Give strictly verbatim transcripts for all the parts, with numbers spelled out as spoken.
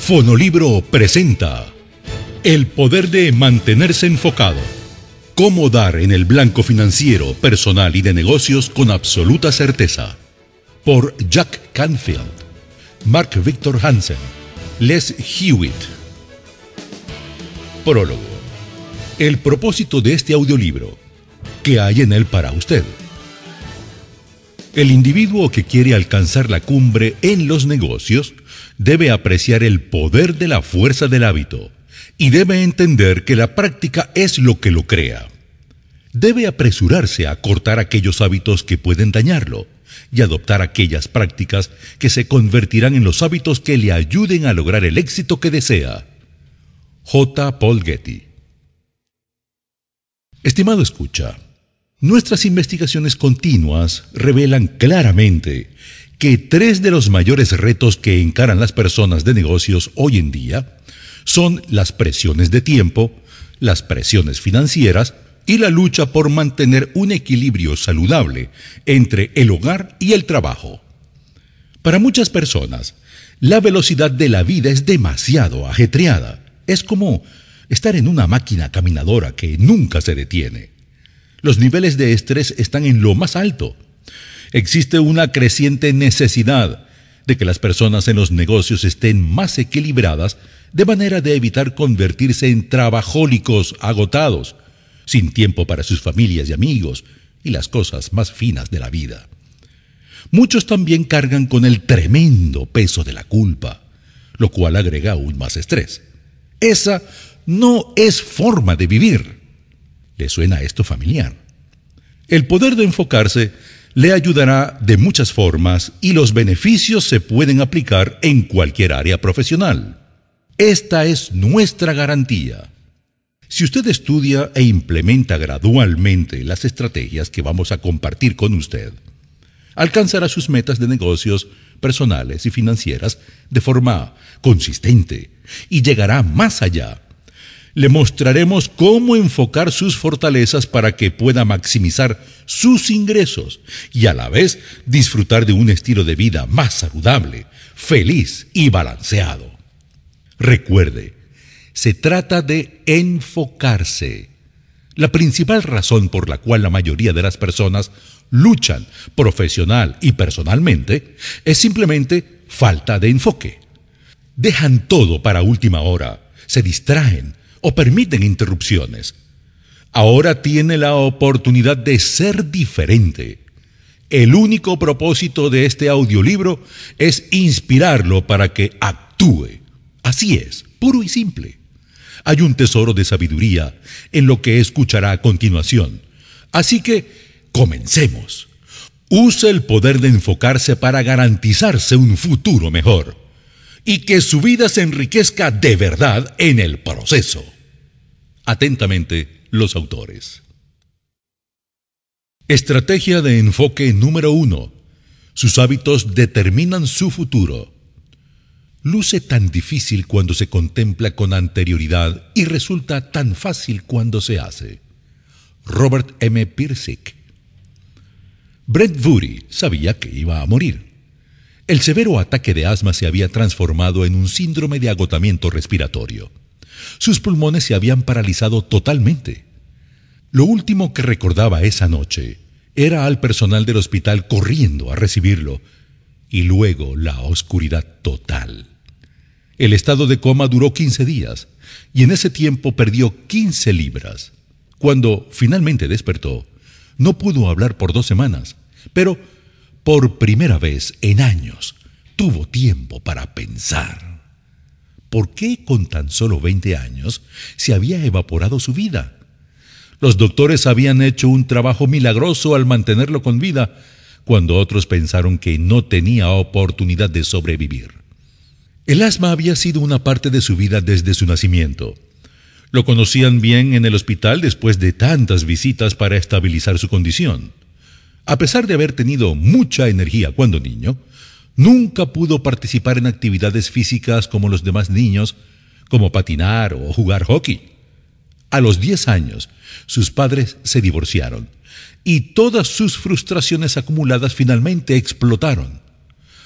Fonolibro presenta El poder de mantenerse enfocado. Cómo dar en el blanco financiero, personal y de negocios con absoluta certeza. Por Jack Canfield, Mark Victor Hansen, Les Hewitt. Prólogo. El propósito de este audiolibro. ¿Qué hay en él para usted? El individuo que quiere alcanzar la cumbre en los negocios debe apreciar el poder de la fuerza del hábito y debe entender que la práctica es lo que lo crea. Debe apresurarse a cortar aquellos hábitos que pueden dañarlo y adoptar aquellas prácticas que se convertirán en los hábitos que le ayuden a lograr el éxito que desea. J. Paul Getty. Estimado escucha, nuestras investigaciones continuas revelan claramente que tres de los mayores retos que encaran las personas de negocios hoy en día son las presiones de tiempo, las presiones financieras y la lucha por mantener un equilibrio saludable entre el hogar y el trabajo. Para muchas personas, la velocidad de la vida es demasiado ajetreada. Es como estar en una máquina caminadora que nunca se detiene. Los niveles de estrés están en lo más alto. Existe una creciente necesidad de que las personas en los negocios estén más equilibradas de manera de evitar convertirse en trabajólicos agotados, sin tiempo para sus familias y amigos y las cosas más finas de la vida. Muchos también cargan con el tremendo peso de la culpa, lo cual agrega aún más estrés. Esa no es forma de vivir. ¿Le suena esto familiar? El poder de enfocarse le ayudará de muchas formas y los beneficios se pueden aplicar en cualquier área profesional. Esta es nuestra garantía. Si usted estudia e implementa gradualmente las estrategias que vamos a compartir con usted, alcanzará sus metas de negocios personales y financieras de forma consistente y llegará más allá. Le mostraremos cómo enfocar sus fortalezas para que pueda maximizar sus ingresos y a la vez disfrutar de un estilo de vida más saludable, feliz y balanceado. Recuerde, se trata de enfocarse. La principal razón por la cual la mayoría de las personas luchan profesional y personalmente es simplemente falta de enfoque. Dejan todo para última hora, se distraen o permiten interrupciones. Ahora tiene la oportunidad de ser diferente. El único propósito de este audiolibro es inspirarlo para que actúe. Así es, puro y simple. Hay un tesoro de sabiduría en lo que escuchará a continuación. Así que, comencemos. Use el poder de enfocarse para garantizarse un futuro mejor y que su vida se enriquezca de verdad en el proceso. Atentamente, los autores. Estrategia de enfoque número uno. Sus hábitos determinan su futuro. Luce tan difícil cuando se contempla con anterioridad y resulta tan fácil cuando se hace. Robert M. Pirsig. Brent Woody sabía que iba a morir. El severo ataque de asma se había transformado en un síndrome de agotamiento respiratorio. Sus pulmones se habían paralizado totalmente. Lo último que recordaba esa noche era al personal del hospital corriendo a recibirlo y luego la oscuridad total. El estado de coma duró quince días y en ese tiempo perdió quince libras. Cuando finalmente despertó, no pudo hablar por dos semanas, pero por primera vez en años tuvo tiempo para pensar. ¿Por qué con tan solo veinte años se había evaporado su vida? Los doctores habían hecho un trabajo milagroso al mantenerlo con vida, cuando otros pensaron que no tenía oportunidad de sobrevivir. El asma había sido una parte de su vida desde su nacimiento. Lo conocían bien en el hospital después de tantas visitas para estabilizar su condición. A pesar de haber tenido mucha energía cuando niño, nunca pudo participar en actividades físicas como los demás niños, como patinar o jugar hockey. A los diez años, sus padres se divorciaron y todas sus frustraciones acumuladas finalmente explotaron.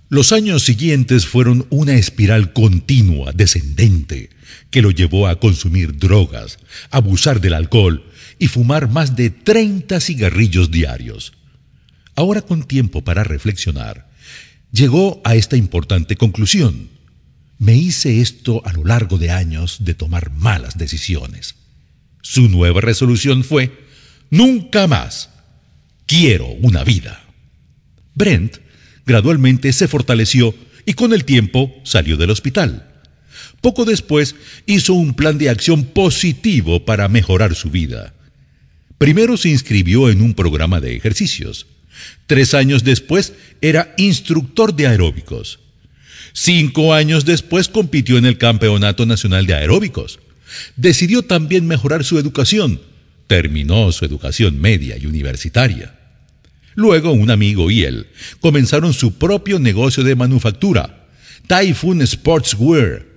Los años siguientes fueron una espiral continua, descendente, que lo llevó a consumir drogas, abusar del alcohol y fumar más de treinta cigarrillos diarios. Ahora, con tiempo para reflexionar, llegó a esta importante conclusión: me hice esto a lo largo de años de tomar malas decisiones. Su nueva resolución fue: nunca más. Quiero una vida. Brent gradualmente se fortaleció y con el tiempo salió del hospital. Poco después hizo un plan de acción positivo para mejorar su vida. Primero se inscribió en un programa de ejercicios. Tres años después era instructor de aeróbicos. Cinco años después compitió en el Campeonato Nacional de Aeróbicos. Decidió también mejorar su educación. Terminó su educación media y universitaria. Luego un amigo y él comenzaron su propio negocio de manufactura, Typhoon Sportswear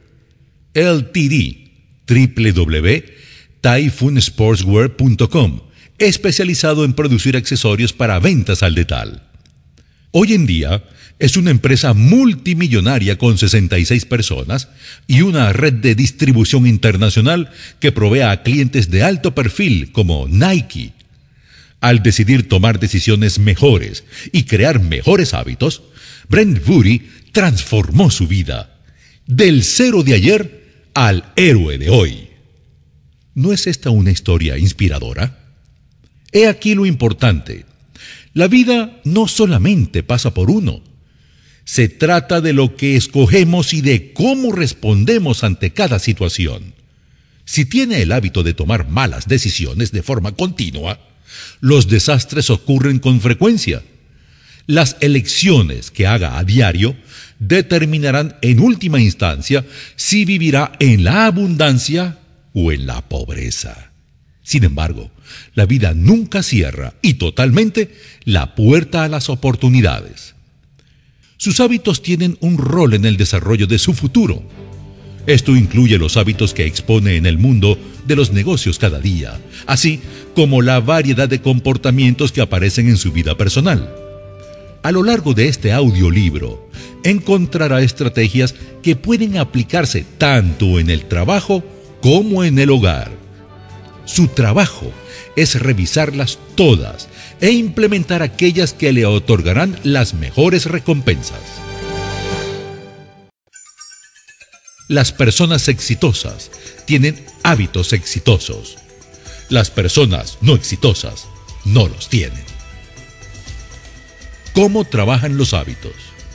Ltd, w w w punto typhoon sportswear punto com, especializado en producir accesorios para ventas al detalle. Hoy en día es una empresa multimillonaria con sesenta y seis personas y una red de distribución internacional que provee a clientes de alto perfil como Nike. Al decidir tomar decisiones mejores y crear mejores hábitos, Brent Booty transformó su vida, del cero de ayer al héroe de hoy. ¿No es esta una historia inspiradora? He aquí lo importante: la vida no solamente pasa por uno. Se trata de lo que escogemos y de cómo respondemos ante cada situación. Si tiene el hábito de tomar malas decisiones de forma continua, los desastres ocurren con frecuencia. Las elecciones que haga a diario determinarán en última instancia si vivirá en la abundancia o en la pobreza. Sin embargo, la vida nunca cierra y totalmente la puerta a las oportunidades. Sus hábitos tienen un rol en el desarrollo de su futuro. Esto incluye los hábitos que expone en el mundo de los negocios cada día, así como la variedad de comportamientos que aparecen en su vida personal. A lo largo de este audiolibro, encontrará estrategias que pueden aplicarse tanto en el trabajo como en el hogar. Su trabajo es revisarlas todas e implementar aquellas que le otorgarán las mejores recompensas. Las personas exitosas tienen hábitos exitosos. Las personas no exitosas no los tienen. ¿Cómo trabajan los hábitos?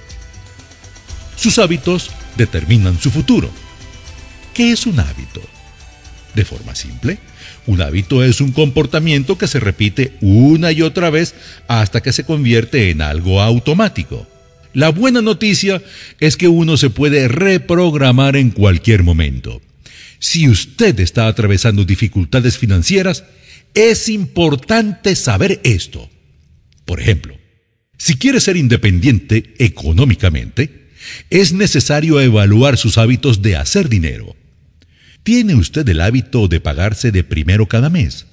Sus hábitos determinan su futuro. ¿Qué es un hábito? De forma simple, un hábito es un comportamiento que se repite una y otra vez hasta que se convierte en algo automático. La buena noticia es que uno se puede reprogramar en cualquier momento. Si usted está atravesando dificultades financieras, es importante saber esto. Por ejemplo, si quiere ser independiente económicamente, es necesario evaluar sus hábitos de hacer dinero. ¿Tiene usted el hábito de pagarse de primero cada mes?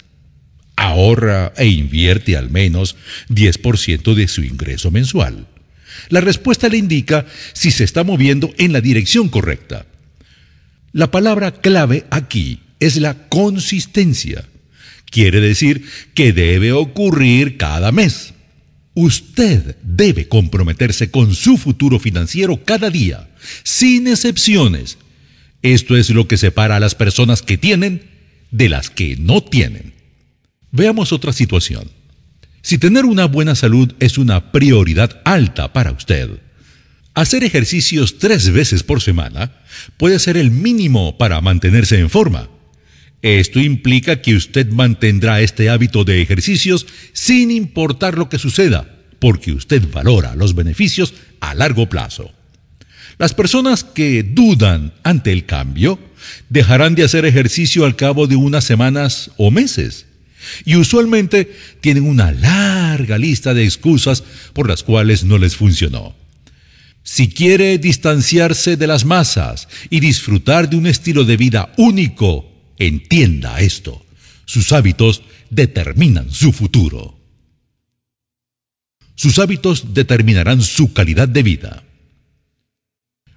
¿Ahorra e invierte al menos diez por ciento de su ingreso mensual? La respuesta le indica si se está moviendo en la dirección correcta. La palabra clave aquí es la consistencia. Quiere decir que debe ocurrir cada mes. Usted debe comprometerse con su futuro financiero cada día, sin excepciones. Esto es lo que separa a las personas que tienen de las que no tienen. Veamos otra situación. Si tener una buena salud es una prioridad alta para usted, hacer ejercicios tres veces por semana puede ser el mínimo para mantenerse en forma. Esto implica que usted mantendrá este hábito de ejercicios sin importar lo que suceda, porque usted valora los beneficios a largo plazo. Las personas que dudan ante el cambio dejarán de hacer ejercicio al cabo de unas semanas o meses. Y usualmente tienen una larga lista de excusas por las cuales no les funcionó. Si quiere distanciarse de las masas y disfrutar de un estilo de vida único, entienda esto: sus hábitos determinan su futuro. Sus hábitos determinarán su calidad de vida.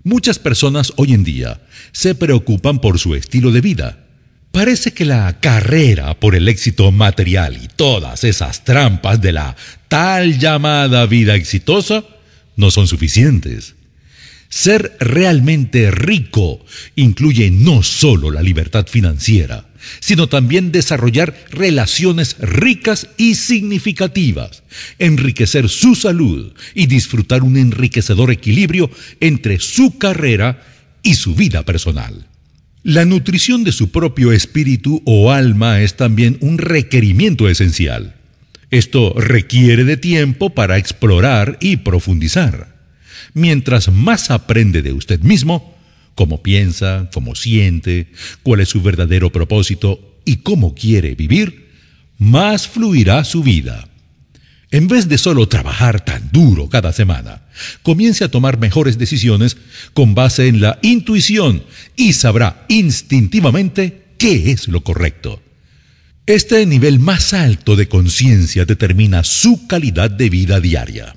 Muchas personas hoy en día se preocupan por su estilo de vida. Parece que la carrera por el éxito material y todas esas trampas de la tal llamada vida exitosa no son suficientes. Ser realmente rico incluye no solo la libertad financiera, sino también desarrollar relaciones ricas y significativas, enriquecer su salud y disfrutar un enriquecedor equilibrio entre su carrera y su vida personal. La nutrición de su propio espíritu o alma es también un requerimiento esencial. Esto requiere de tiempo para explorar y profundizar. Mientras más aprende de usted mismo, cómo piensa, cómo siente, cuál es su verdadero propósito y cómo quiere vivir, más fluirá su vida. En vez de solo trabajar tan duro cada semana, comience a tomar mejores decisiones con base en la intuición y sabrá instintivamente qué es lo correcto. Este nivel más alto de conciencia determina su calidad de vida diaria.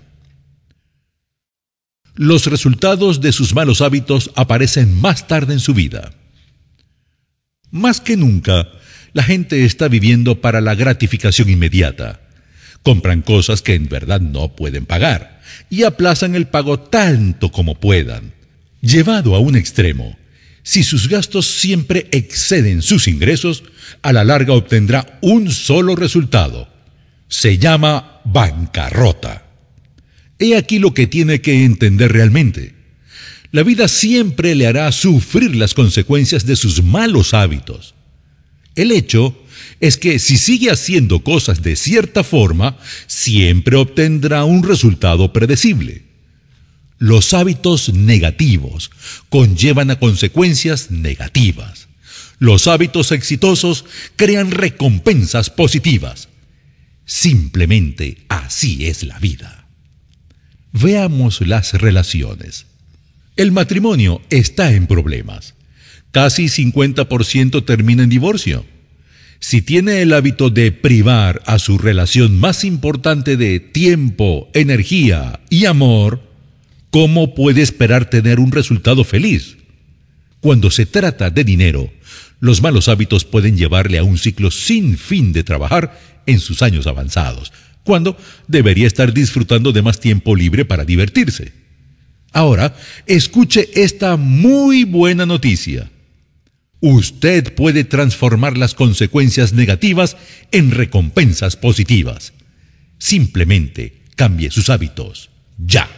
Los resultados de sus malos hábitos aparecen más tarde en su vida. Más que nunca, la gente está viviendo para la gratificación inmediata. Compran cosas que en verdad no pueden pagar y aplazan el pago tanto como puedan. Llevado a un extremo, si sus gastos siempre exceden sus ingresos, a la larga obtendrá un solo resultado. Se llama bancarrota. He aquí lo que tiene que entender realmente. La vida siempre le hará sufrir las consecuencias de sus malos hábitos. El hecho es que si sigue haciendo cosas de cierta forma, siempre obtendrá un resultado predecible. Los hábitos negativos conllevan a consecuencias negativas. Los hábitos exitosos crean recompensas positivas. Simplemente así es la vida. Veamos las relaciones. El matrimonio está en problemas. Casi cincuenta por ciento termina en divorcio. Si tiene el hábito de privar a su relación más importante de tiempo, energía y amor, ¿cómo puede esperar tener un resultado feliz? Cuando se trata de dinero, los malos hábitos pueden llevarle a un ciclo sin fin de trabajar en sus años avanzados, cuando debería estar disfrutando de más tiempo libre para divertirse. Ahora, escuche esta muy buena noticia. Usted puede transformar las consecuencias negativas en recompensas positivas. Simplemente cambie sus hábitos, ya.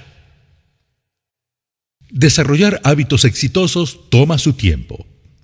Desarrollar hábitos exitosos toma su tiempo.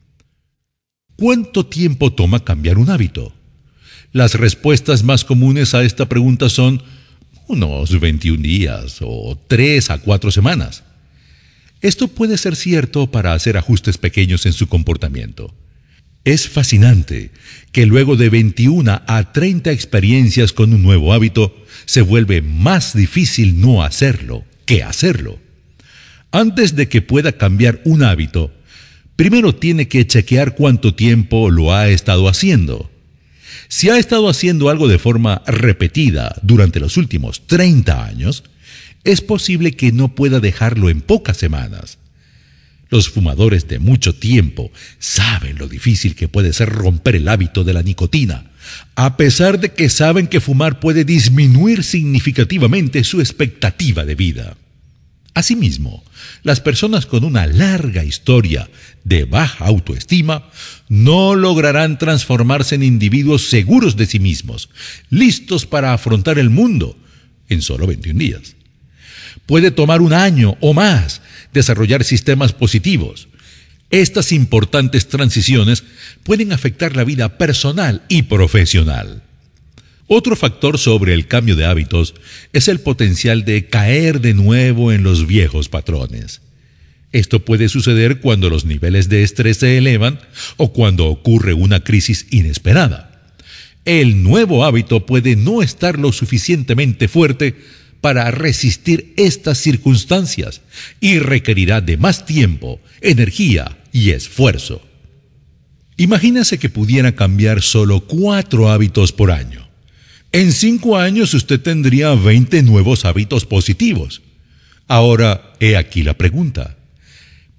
¿Cuánto tiempo toma cambiar un hábito? Las respuestas más comunes a esta pregunta son unos veintiún días o tres a cuatro semanas. Esto puede ser cierto para hacer ajustes pequeños en su comportamiento. Es fascinante que luego de veintiuna a treinta experiencias con un nuevo hábito, se vuelve más difícil no hacerlo que hacerlo. Antes de que pueda cambiar un hábito, primero tiene que chequear cuánto tiempo lo ha estado haciendo. Si ha estado haciendo algo de forma repetida durante los últimos treinta años, es posible que no pueda dejarlo en pocas semanas. Los fumadores de mucho tiempo saben lo difícil que puede ser romper el hábito de la nicotina, a pesar de que saben que fumar puede disminuir significativamente su expectativa de vida. Asimismo, las personas con una larga historia de baja autoestima no lograrán transformarse en individuos seguros de sí mismos, listos para afrontar el mundo en solo veintiún días. Puede tomar un año o más desarrollar sistemas positivos. Estas importantes transiciones pueden afectar la vida personal y profesional. Otro factor sobre el cambio de hábitos es el potencial de caer de nuevo en los viejos patrones. Esto puede suceder cuando los niveles de estrés se elevan o cuando ocurre una crisis inesperada. El nuevo hábito puede no estar lo suficientemente fuerte para resistir estas circunstancias y requerirá de más tiempo, energía y esfuerzo. Imagínese que pudiera cambiar solo cuatro hábitos por año. En cinco años usted tendría veinte nuevos hábitos positivos. Ahora, he aquí la pregunta.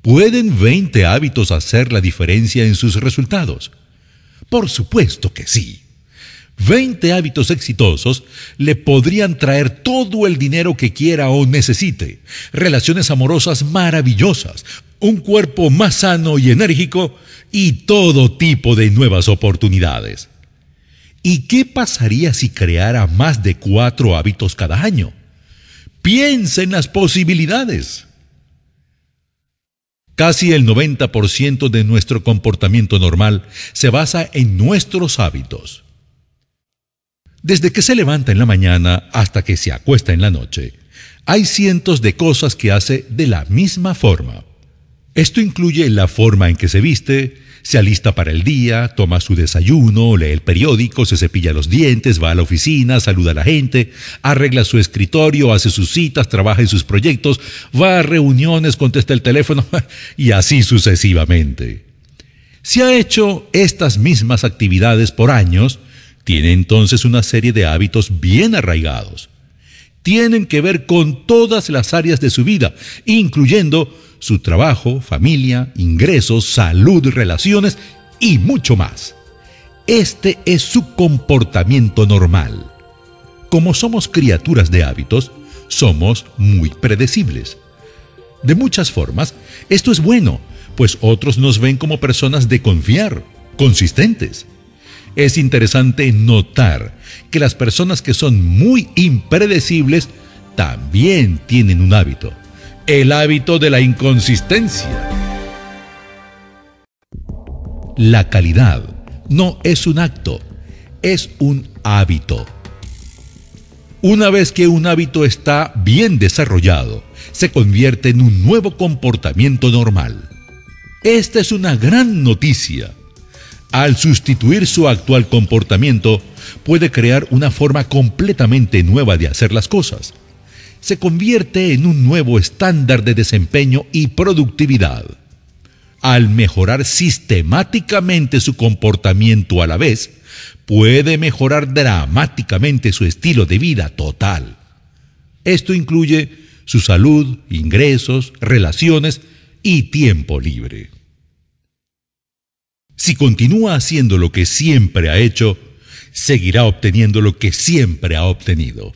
¿Pueden veinte hábitos hacer la diferencia en sus resultados? Por supuesto que sí. veinte hábitos exitosos le podrían traer todo el dinero que quiera o necesite, relaciones amorosas maravillosas, un cuerpo más sano y enérgico y todo tipo de nuevas oportunidades. ¿Y qué pasaría si creara más de cuatro hábitos cada año? Piensa en las posibilidades. Casi el noventa por ciento de nuestro comportamiento normal se basa en nuestros hábitos. Desde que se levanta en la mañana hasta que se acuesta en la noche, hay cientos de cosas que hace de la misma forma. Esto incluye la forma en que se viste, se alista para el día, toma su desayuno, lee el periódico, se cepilla los dientes, va a la oficina, saluda a la gente, arregla su escritorio, hace sus citas, trabaja en sus proyectos, va a reuniones, contesta el teléfono y así sucesivamente. Si ha hecho estas mismas actividades por años, tiene entonces una serie de hábitos bien arraigados. Tienen que ver con todas las áreas de su vida, incluyendo su trabajo, familia, ingresos, salud, relaciones y mucho más. Este es su comportamiento normal. Como somos criaturas de hábitos, somos muy predecibles. De muchas formas, esto es bueno, pues otros nos ven como personas de confiar, consistentes. Es interesante notar que las personas que son muy impredecibles también tienen un hábito. El hábito de la inconsistencia. La calidad no es un acto, es un hábito. Una vez que un hábito está bien desarrollado, se convierte en un nuevo comportamiento normal. Esta es una gran noticia. Al sustituir su actual comportamiento, puede crear una forma completamente nueva de hacer las cosas. Se convierte en un nuevo estándar de desempeño y productividad. Al mejorar sistemáticamente su comportamiento a la vez, puede mejorar dramáticamente su estilo de vida total. Esto incluye su salud, ingresos, relaciones y tiempo libre. Si continúa haciendo lo que siempre ha hecho, seguirá obteniendo lo que siempre ha obtenido.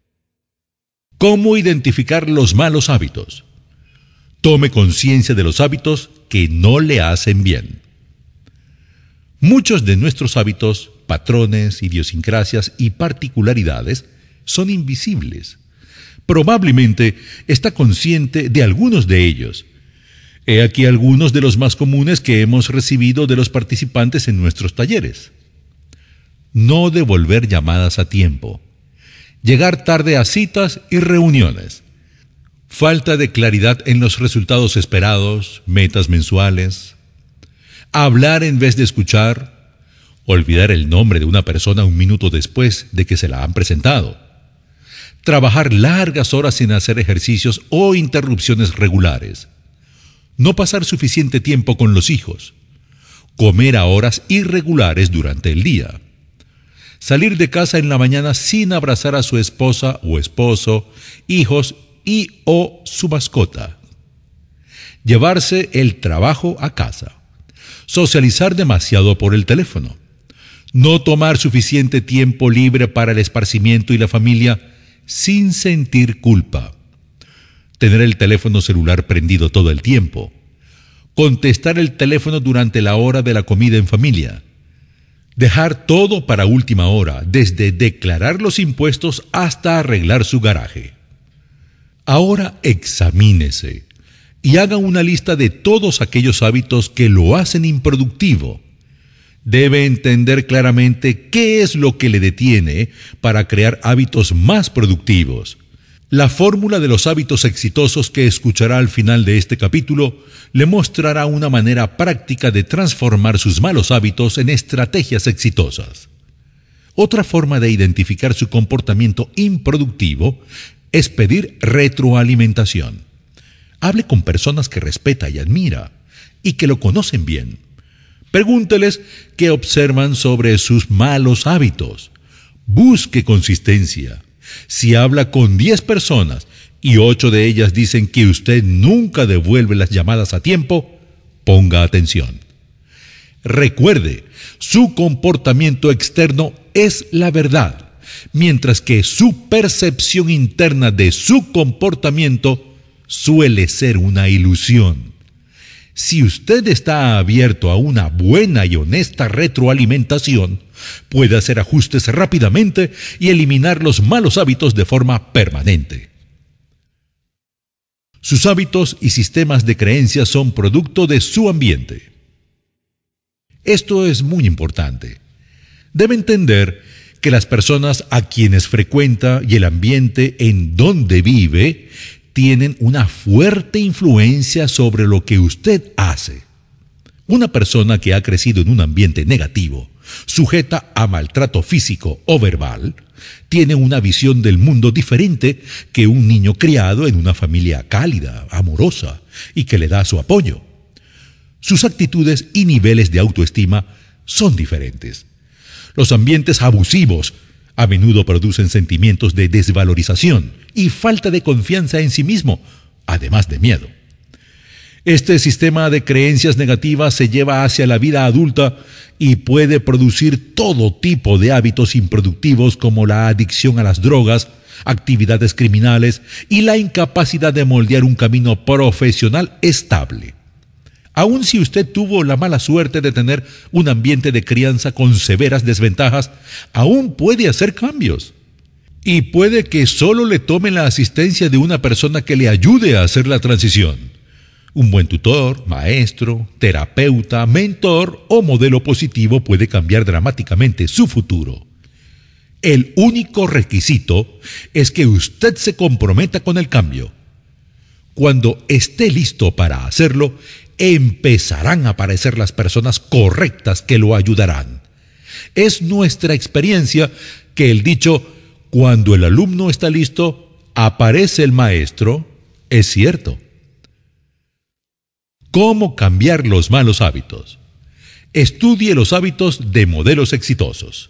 ¿Cómo identificar los malos hábitos? Tome conciencia de los hábitos que no le hacen bien. Muchos de nuestros hábitos, patrones, idiosincrasias y particularidades son invisibles. Probablemente está consciente de algunos de ellos. He aquí algunos de los más comunes que hemos recibido de los participantes en nuestros talleres. No devolver llamadas a tiempo. Llegar tarde a citas y reuniones. Falta de claridad en los resultados esperados, metas mensuales. Hablar en vez de escuchar. Olvidar el nombre de una persona un minuto después de que se la han presentado. Trabajar largas horas sin hacer ejercicios o interrupciones regulares. No pasar suficiente tiempo con los hijos. Comer a horas irregulares durante el día. Salir de casa en la mañana sin abrazar a su esposa o esposo, hijos y o su mascota. Llevarse el trabajo a casa. Socializar demasiado por el teléfono. No tomar suficiente tiempo libre para el esparcimiento y la familia sin sentir culpa. Tener el teléfono celular prendido todo el tiempo. Contestar el teléfono durante la hora de la comida en familia. Dejar todo para última hora, desde declarar los impuestos hasta arreglar su garaje. Ahora examínese y haga una lista de todos aquellos hábitos que lo hacen improductivo. Debe entender claramente qué es lo que le detiene para crear hábitos más productivos. La fórmula de los hábitos exitosos que escuchará al final de este capítulo le mostrará una manera práctica de transformar sus malos hábitos en estrategias exitosas. Otra forma de identificar su comportamiento improductivo es pedir retroalimentación. Hable con personas que respeta y admira y que lo conocen bien. Pregúnteles qué observan sobre sus malos hábitos. Busque consistencia. Si habla con diez personas y ocho de ellas dicen que usted nunca devuelve las llamadas a tiempo, ponga atención. Recuerde, su comportamiento externo es la verdad, mientras que su percepción interna de su comportamiento suele ser una ilusión. Si usted está abierto a una buena y honesta retroalimentación, puede hacer ajustes rápidamente y eliminar los malos hábitos de forma permanente. Sus hábitos y sistemas de creencias son producto de su ambiente. Esto es muy importante. Debe entender que las personas a quienes frecuenta y el ambiente en donde vive tienen una fuerte influencia sobre lo que usted hace. Una persona que ha crecido en un ambiente negativo, sujeta a maltrato físico o verbal, tiene una visión del mundo diferente que un niño criado en una familia cálida, amorosa y que le da su apoyo. Sus actitudes y niveles de autoestima son diferentes. Los ambientes abusivos a menudo producen sentimientos de desvalorización y falta de confianza en sí mismo, además de miedo. Este sistema de creencias negativas se lleva hacia la vida adulta y puede producir todo tipo de hábitos improductivos como la adicción a las drogas, actividades criminales y la incapacidad de moldear un camino profesional estable. Aun si usted tuvo la mala suerte de tener un ambiente de crianza con severas desventajas, aún puede hacer cambios. Y puede que solo le tome la asistencia de una persona que le ayude a hacer la transición. Un buen tutor, maestro, terapeuta, mentor o modelo positivo puede cambiar dramáticamente su futuro. El único requisito es que usted se comprometa con el cambio. Cuando esté listo para hacerlo, empezarán a aparecer las personas correctas que lo ayudarán. Es nuestra experiencia que el dicho, cuando el alumno está listo, aparece el maestro, es cierto. ¿Cómo cambiar los malos hábitos? Estudie los hábitos de modelos exitosos.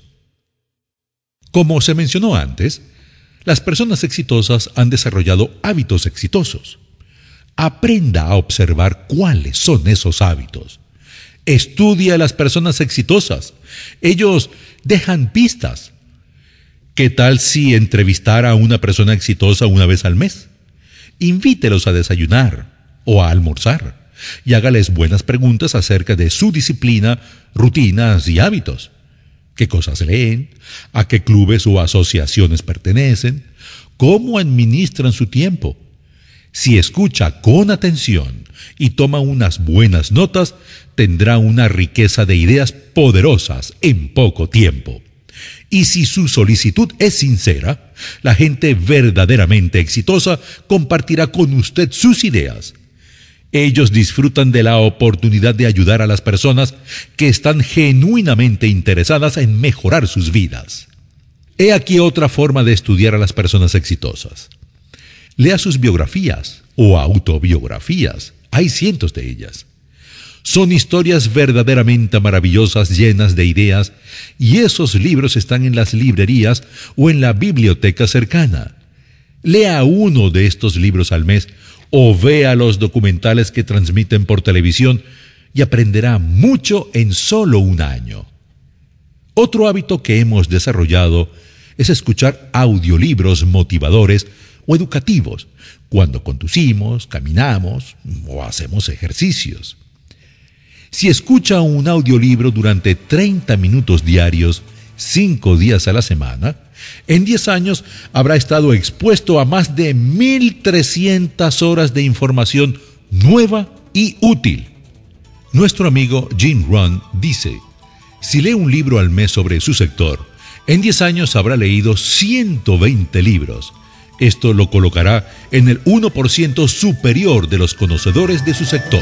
Como se mencionó antes, las personas exitosas han desarrollado hábitos exitosos. Aprenda a observar cuáles son esos hábitos. Estudie a las personas exitosas. Ellos dejan pistas. ¿Qué tal si entrevistara a una persona exitosa una vez al mes? Invítelos a desayunar o a almorzar y hágales buenas preguntas acerca de su disciplina, rutinas y hábitos. ¿Qué cosas leen? ¿A qué clubes o asociaciones pertenecen? ¿Cómo administran su tiempo? Si escucha con atención y toma unas buenas notas, tendrá una riqueza de ideas poderosas en poco tiempo. Y si su solicitud es sincera, la gente verdaderamente exitosa compartirá con usted sus ideas. Ellos disfrutan de la oportunidad de ayudar a las personas que están genuinamente interesadas en mejorar sus vidas. He aquí otra forma de estudiar a las personas exitosas. Lea sus biografías o autobiografías. Hay cientos de ellas. Son historias verdaderamente maravillosas, llenas de ideas, y esos libros están en las librerías o en la biblioteca cercana. Lea uno de estos libros al mes o vea los documentales que transmiten por televisión y aprenderá mucho en solo un año. Otro hábito que hemos desarrollado es escuchar audiolibros motivadores o educativos cuando conducimos, caminamos o hacemos ejercicios. Si escucha un audiolibro durante treinta minutos diarios, cinco días a la semana, en diez años habrá estado expuesto a más de mil trescientas horas de información nueva y útil. Nuestro amigo Jim Rohn dice, si lee un libro al mes sobre su sector, en diez años habrá leído ciento veinte libros. Esto lo colocará en el uno por ciento superior de los conocedores de su sector.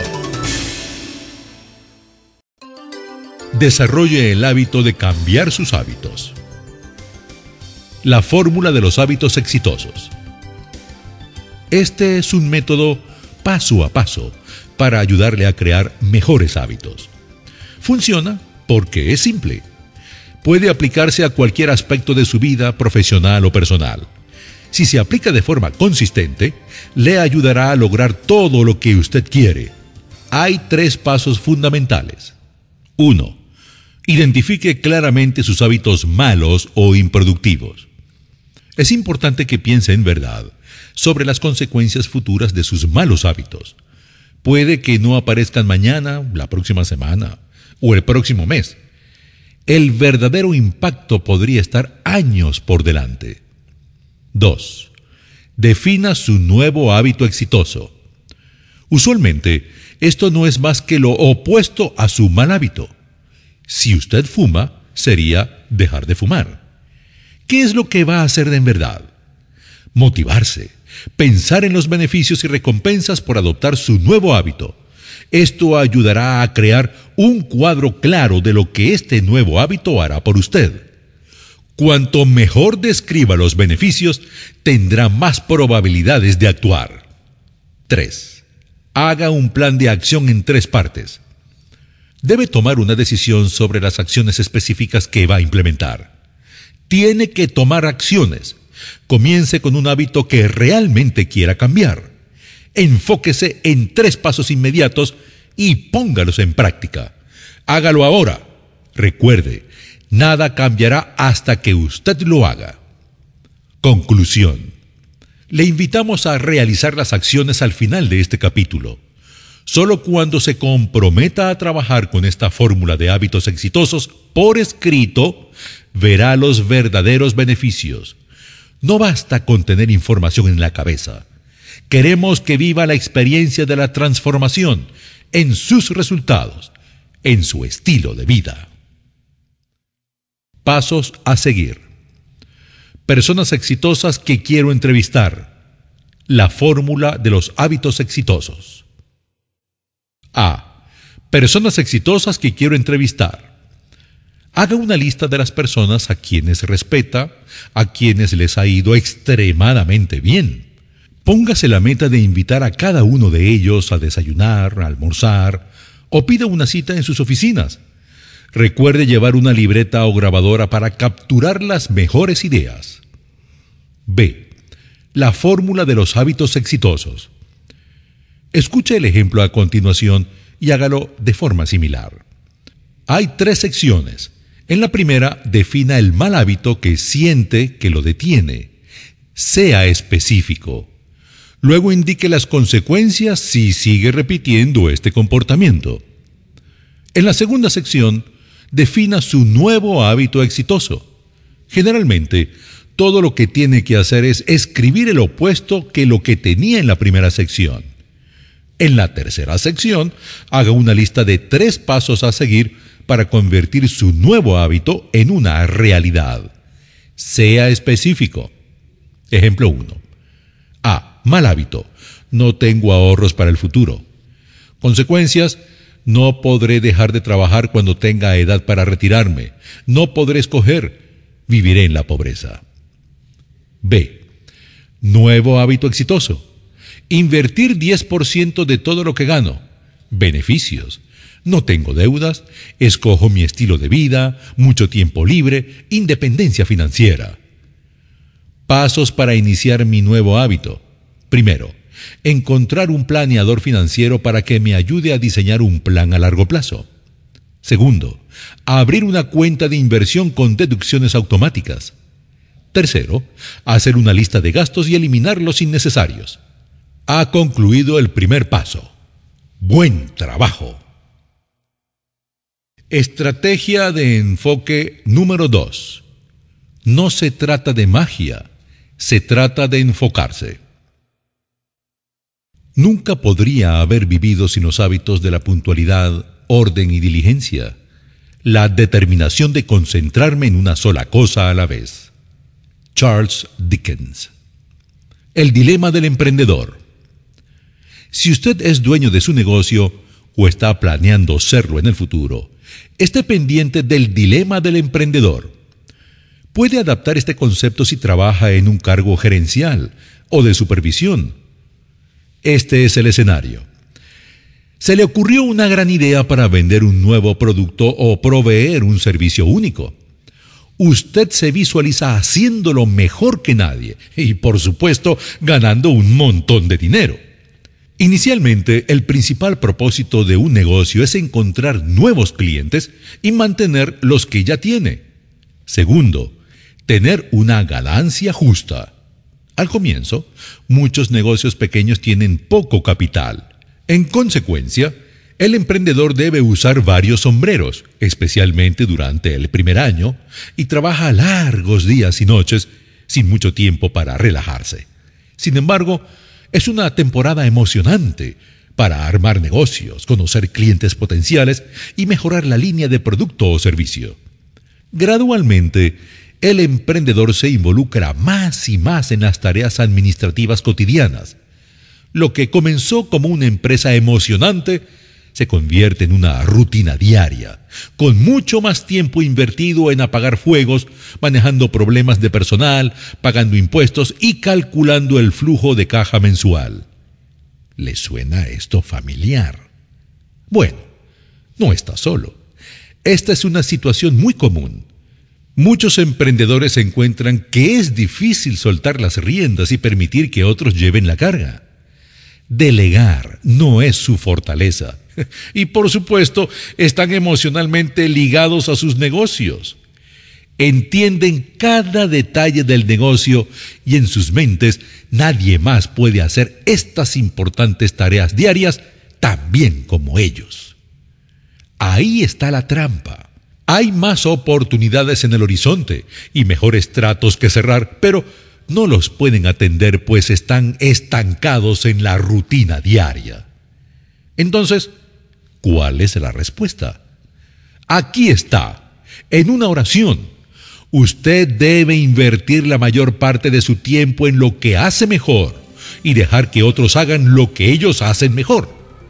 Desarrolle el hábito de cambiar sus hábitos. La fórmula de los hábitos exitosos. Este es un método paso a paso para ayudarle a crear mejores hábitos. Funciona porque es simple. Puede aplicarse a cualquier aspecto de su vida profesional o personal. si se aplica de forma consistente, le ayudará a lograr todo lo que usted quiere. Hay tres pasos fundamentales. uno. Identifique claramente sus hábitos malos o improductivos. Es importante que piense en verdad sobre las consecuencias futuras de sus malos hábitos. Puede que no aparezcan mañana, la próxima semana o el próximo mes. El verdadero impacto podría estar años por delante. dos. Defina su nuevo hábito exitoso. Usualmente, esto no es más que lo opuesto a su mal hábito. Si usted fuma, sería dejar de fumar. ¿Qué es lo que va a hacer en verdad? Motivarse, pensar en los beneficios y recompensas por adoptar su nuevo hábito. Esto ayudará a crear un cuadro claro de lo que este nuevo hábito hará por usted. Cuanto mejor describa los beneficios, tendrá más probabilidades de actuar. tres. Haga un plan de acción en tres partes. Debe tomar una decisión sobre las acciones específicas que va a implementar. Tiene que tomar acciones. Comience con un hábito que realmente quiera cambiar. Enfóquese en tres pasos inmediatos y póngalos en práctica. Hágalo ahora. Recuerde, nada cambiará hasta que usted lo haga. Conclusión. Le invitamos a realizar las acciones al final de este capítulo. Solo cuando se comprometa a trabajar con esta fórmula de hábitos exitosos por escrito, verá los verdaderos beneficios. No basta con tener información en la cabeza. Queremos que viva la experiencia de la transformación en sus resultados, en su estilo de vida. Pasos a seguir. Personas exitosas que quiero entrevistar. La fórmula de los hábitos exitosos. A. Personas exitosas que quiero entrevistar. Haga una lista de las personas a quienes respeta, a quienes les ha ido extremadamente bien. Póngase la meta de invitar a cada uno de ellos a desayunar, a almorzar, o pida una cita en sus oficinas. Recuerde llevar una libreta o grabadora para capturar las mejores ideas. B. La fórmula de los hábitos exitosos. Escuche el ejemplo a continuación y hágalo de forma similar. Hay tres secciones. En la primera, defina el mal hábito que siente que lo detiene. Sea específico. Luego indique las consecuencias si sigue repitiendo este comportamiento. En la segunda sección, defina su nuevo hábito exitoso. Generalmente, todo lo que tiene que hacer es escribir el opuesto que lo que tenía en la primera sección. En la tercera sección, haga una lista de tres pasos a seguir para convertir su nuevo hábito en una realidad. Sea específico. Ejemplo uno. A. Mal hábito. No tengo ahorros para el futuro. Consecuencias. No podré dejar de trabajar cuando tenga edad para retirarme. No podré escoger. Viviré en la pobreza. B. Nuevo hábito exitoso. Invertir diez por ciento de todo lo que gano. Beneficios. No tengo deudas, escojo mi estilo de vida, mucho tiempo libre, independencia financiera. Pasos para iniciar mi nuevo hábito. Primero, encontrar un planeador financiero para que me ayude a diseñar un plan a largo plazo. Segundo, abrir una cuenta de inversión con deducciones automáticas. Tercero, hacer una lista de gastos y eliminar los innecesarios. Ha concluido el primer paso. ¡Buen trabajo! Estrategia de enfoque número dos. No se trata de magia, se trata de enfocarse. Nunca podría haber vivido sin los hábitos de la puntualidad, orden y diligencia, la determinación de concentrarme en una sola cosa a la vez. Charles Dickens. El dilema del emprendedor. Si usted es dueño de su negocio o está planeando serlo en el futuro, esté pendiente del dilema del emprendedor. Puede adaptar este concepto si trabaja en un cargo gerencial o de supervisión. Este es el escenario. Se le ocurrió una gran idea para vender un nuevo producto o proveer un servicio único. usted se visualiza haciéndolo mejor que nadie y, por supuesto, ganando un montón de dinero. Inicialmente, el principal propósito de un negocio es encontrar nuevos clientes y mantener los que ya tiene. Segundo, tener una ganancia justa. Al comienzo, muchos negocios pequeños tienen poco capital. En consecuencia, el emprendedor debe usar varios sombreros, especialmente durante el primer año, y trabaja largos días y noches sin mucho tiempo para relajarse. Sin embargo, es una temporada emocionante para armar negocios, conocer clientes potenciales y mejorar la línea de producto o servicio. Gradualmente, el emprendedor se involucra más y más en las tareas administrativas cotidianas. Lo que comenzó como una empresa emocionante se convierte en una rutina diaria, con mucho más tiempo invertido en apagar fuegos, manejando problemas de personal, pagando impuestos y calculando el flujo de caja mensual. ¿Le suena esto familiar? Bueno, no está solo. Esta es una situación muy común. Muchos emprendedores encuentran que es difícil soltar las riendas y permitir que otros lleven la carga. Delegar no es su fortaleza. Y por supuesto, están emocionalmente ligados a sus negocios. Entienden cada detalle del negocio y en sus mentes nadie más puede hacer estas importantes tareas diarias tan bien como ellos. Ahí está la trampa. Hay más oportunidades en el horizonte y mejores tratos que cerrar, pero no los pueden atender pues están estancados en la rutina diaria. Entonces, ¿cuál es la respuesta? Aquí está, en una oración. Usted debe invertir la mayor parte de su tiempo en lo que hace mejor y dejar que otros hagan lo que ellos hacen mejor.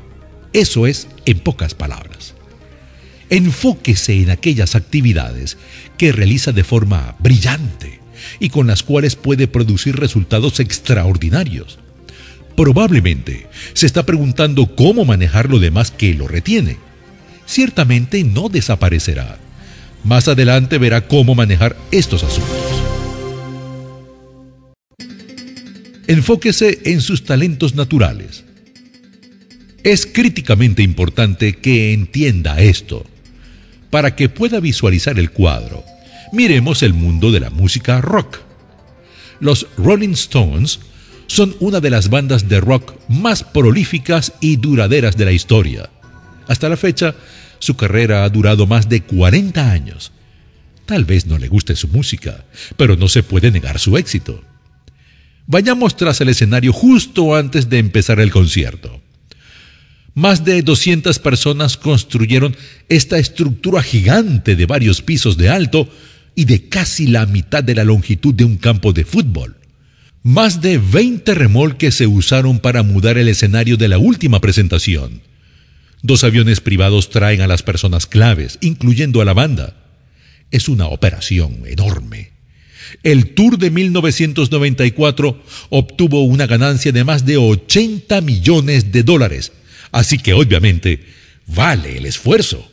Eso es en pocas palabras. Enfóquese en aquellas actividades que realiza de forma brillante y con las cuales puede producir resultados extraordinarios. Probablemente se está preguntando cómo manejar lo demás que lo retiene. Ciertamente no desaparecerá. Más adelante verá cómo manejar estos asuntos. Enfóquese en sus talentos naturales. Es críticamente importante que entienda esto. Para que pueda visualizar el cuadro, miremos el mundo de la música rock. Los Rolling Stones son una de las bandas de rock más prolíficas y duraderas de la historia. Hasta la fecha, su carrera ha durado más de cuarenta años. Tal vez no le guste su música, pero no se puede negar su éxito. Vayamos tras el escenario justo antes de empezar el concierto. Más de doscientas personas construyeron esta estructura gigante de varios pisos de alto y de casi la mitad de la longitud de un campo de fútbol. Más de veinte remolques se usaron para mudar el escenario de la última presentación. Dos aviones privados traen a las personas claves, incluyendo a la banda. Es una operación enorme. El tour de mil novecientos noventa y cuatro obtuvo una ganancia de más de ochenta millones de dólares, así que obviamente vale el esfuerzo.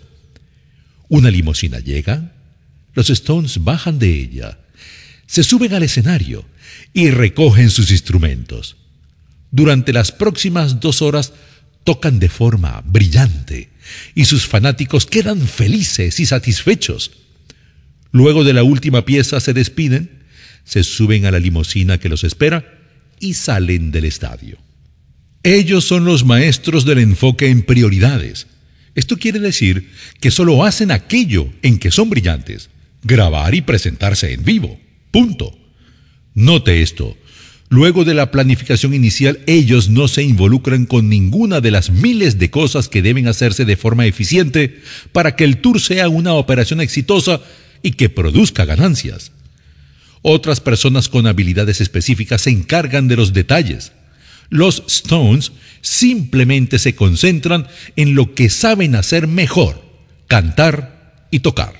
Una limusina llega, los Stones bajan de ella, se suben al escenario y recogen sus instrumentos. Durante las próximas dos horas tocan de forma brillante y sus fanáticos quedan felices y satisfechos. Luego de la última pieza se despiden, se suben a la limusina que los espera y salen del estadio. Ellos son los maestros del enfoque en prioridades. Esto quiere decir que solo hacen aquello en que son brillantes, grabar y presentarse en vivo. Punto. Note esto. Luego de la planificación inicial, ellos no se involucran con ninguna de las miles de cosas que deben hacerse de forma eficiente para que el tour sea una operación exitosa y que produzca ganancias. Otras personas con habilidades específicas se encargan de los detalles. Los Stones simplemente se concentran en lo que saben hacer mejor: cantar y tocar.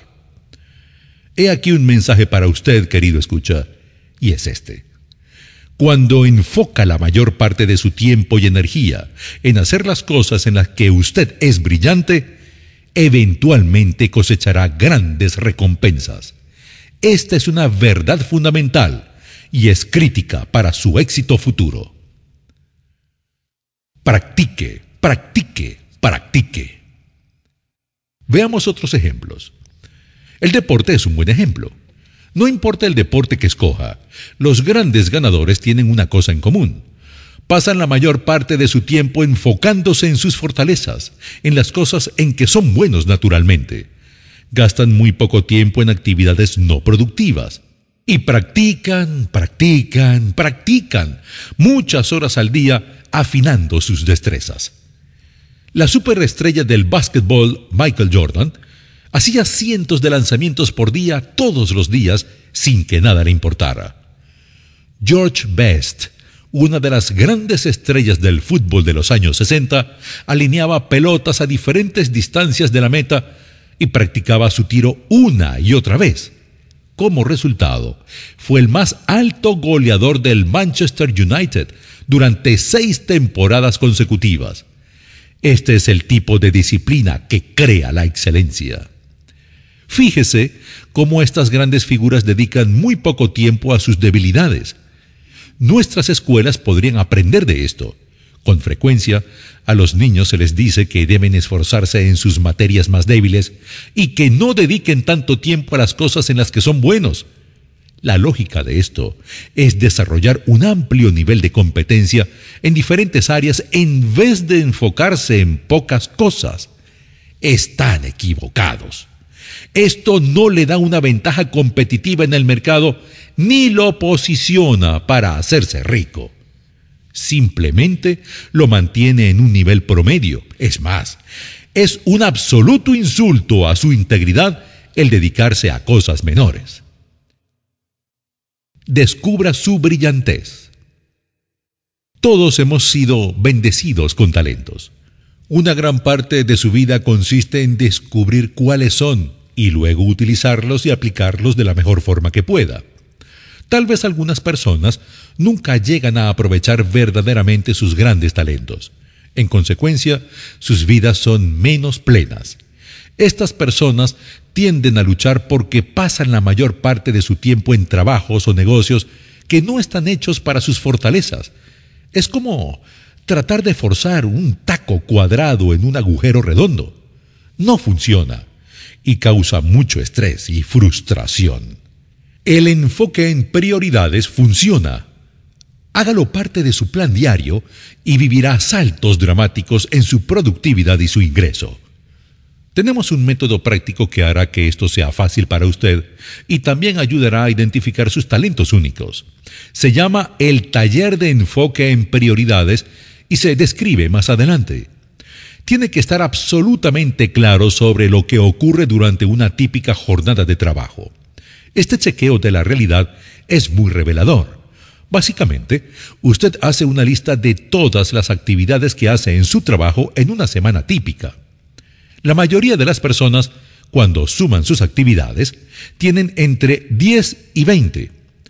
He aquí un mensaje para usted, querido escucha, y es este. Cuando enfoca la mayor parte de su tiempo y energía en hacer las cosas en las que usted es brillante, eventualmente cosechará grandes recompensas. Esta es una verdad fundamental y es crítica para su éxito futuro. Practique, practique, practique. Veamos otros ejemplos. El deporte es un buen ejemplo. No importa el deporte que escoja, los grandes ganadores tienen una cosa en común. Pasan la mayor parte de su tiempo enfocándose en sus fortalezas, en las cosas en que son buenos naturalmente. Gastan muy poco tiempo en actividades no productivas. Y practican, practican, practican, muchas horas al día afinando sus destrezas. La superestrella del básquetbol, Michael Jordan, hacía cientos de lanzamientos por día todos los días sin que nada le importara. George Best, una de las grandes estrellas del fútbol de los años sesenta, alineaba pelotas a diferentes distancias de la meta y practicaba su tiro una y otra vez. Como resultado, fue el más alto goleador del Manchester United durante seis temporadas consecutivas. Este es el tipo de disciplina que crea la excelencia. Fíjese cómo estas grandes figuras dedican muy poco tiempo a sus debilidades. Nuestras escuelas podrían aprender de esto. Con frecuencia, a los niños se les dice que deben esforzarse en sus materias más débiles y que no dediquen tanto tiempo a las cosas en las que son buenos. La lógica de esto es desarrollar un amplio nivel de competencia en diferentes áreas en vez de enfocarse en pocas cosas. Están equivocados. Esto no le da una ventaja competitiva en el mercado ni lo posiciona para hacerse rico. Simplemente lo mantiene en un nivel promedio. Es más, es un absoluto insulto a su integridad el dedicarse a cosas menores. Descubra su brillantez. Todos hemos sido bendecidos con talentos. Una gran parte de su vida consiste en descubrir cuáles son y luego utilizarlos y aplicarlos de la mejor forma que pueda. Tal vez algunas personas nunca llegan a aprovechar verdaderamente sus grandes talentos. En consecuencia, sus vidas son menos plenas. Estas personas tienden a luchar porque pasan la mayor parte de su tiempo en trabajos o negocios que no están hechos para sus fortalezas. Es como tratar de forzar un taco cuadrado en un agujero redondo. No funciona y causa mucho estrés y frustración. El enfoque en prioridades funciona. Hágalo parte de su plan diario y vivirá saltos dramáticos en su productividad y su ingreso. Tenemos un método práctico que hará que esto sea fácil para usted y también ayudará a identificar sus talentos únicos. Se llama el taller de enfoque en prioridades y se describe más adelante. Tiene que estar absolutamente claro sobre lo que ocurre durante una típica jornada de trabajo. Este chequeo de la realidad es muy revelador. Básicamente, usted hace una lista de todas las actividades que hace en su trabajo en una semana típica. La mayoría de las personas, cuando suman sus actividades, tienen entre diez y veinte.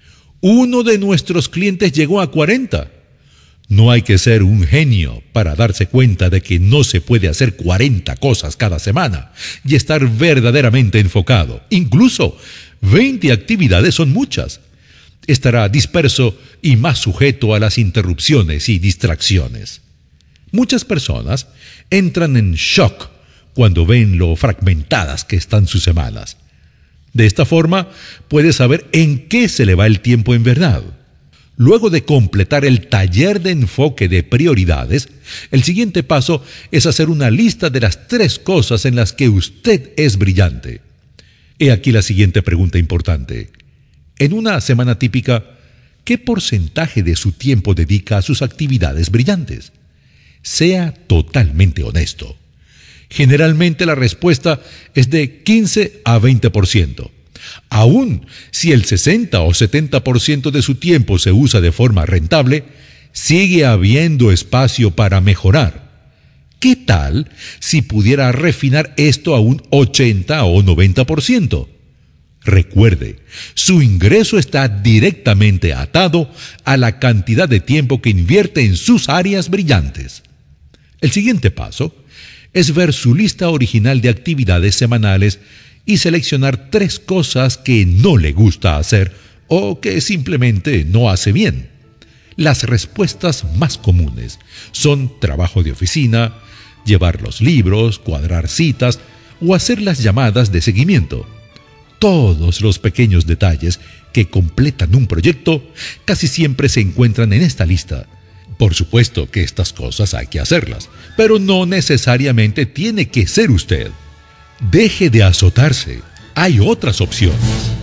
Uno de nuestros clientes llegó a cuarenta. No hay que ser un genio para darse cuenta de que no se puede hacer cuarenta cosas cada semana y estar verdaderamente enfocado. Incluso veinte actividades son muchas. Estará disperso y más sujeto a las interrupciones y distracciones. Muchas personas entran en shock cuando ven lo fragmentadas que están sus semanas. De esta forma, puede saber en qué se le va el tiempo en verdad. Luego de completar el taller de enfoque de prioridades, el siguiente paso es hacer una lista de las tres cosas en las que usted es brillante. He aquí la siguiente pregunta importante. En una semana típica, ¿qué porcentaje de su tiempo dedica a sus actividades brillantes? Sea totalmente honesto. Generalmente la respuesta es de quince a veinte por ciento. Aún si el sesenta o setenta por ciento de su tiempo se usa de forma rentable, sigue habiendo espacio para mejorar. ¿Qué tal si pudiera refinar esto a un ochenta o noventa por ciento? Recuerde, su ingreso está directamente atado a la cantidad de tiempo que invierte en sus áreas brillantes. El siguiente paso es ver su lista original de actividades semanales y seleccionar tres cosas que no le gusta hacer o que simplemente no hace bien. Las respuestas más comunes son trabajo de oficina, llevar los libros, cuadrar citas o hacer las llamadas de seguimiento. Todos los pequeños detalles que completan un proyecto casi siempre se encuentran en esta lista. Por supuesto que estas cosas hay que hacerlas, pero no necesariamente tiene que ser usted. Deje de azotarse. Hay otras opciones.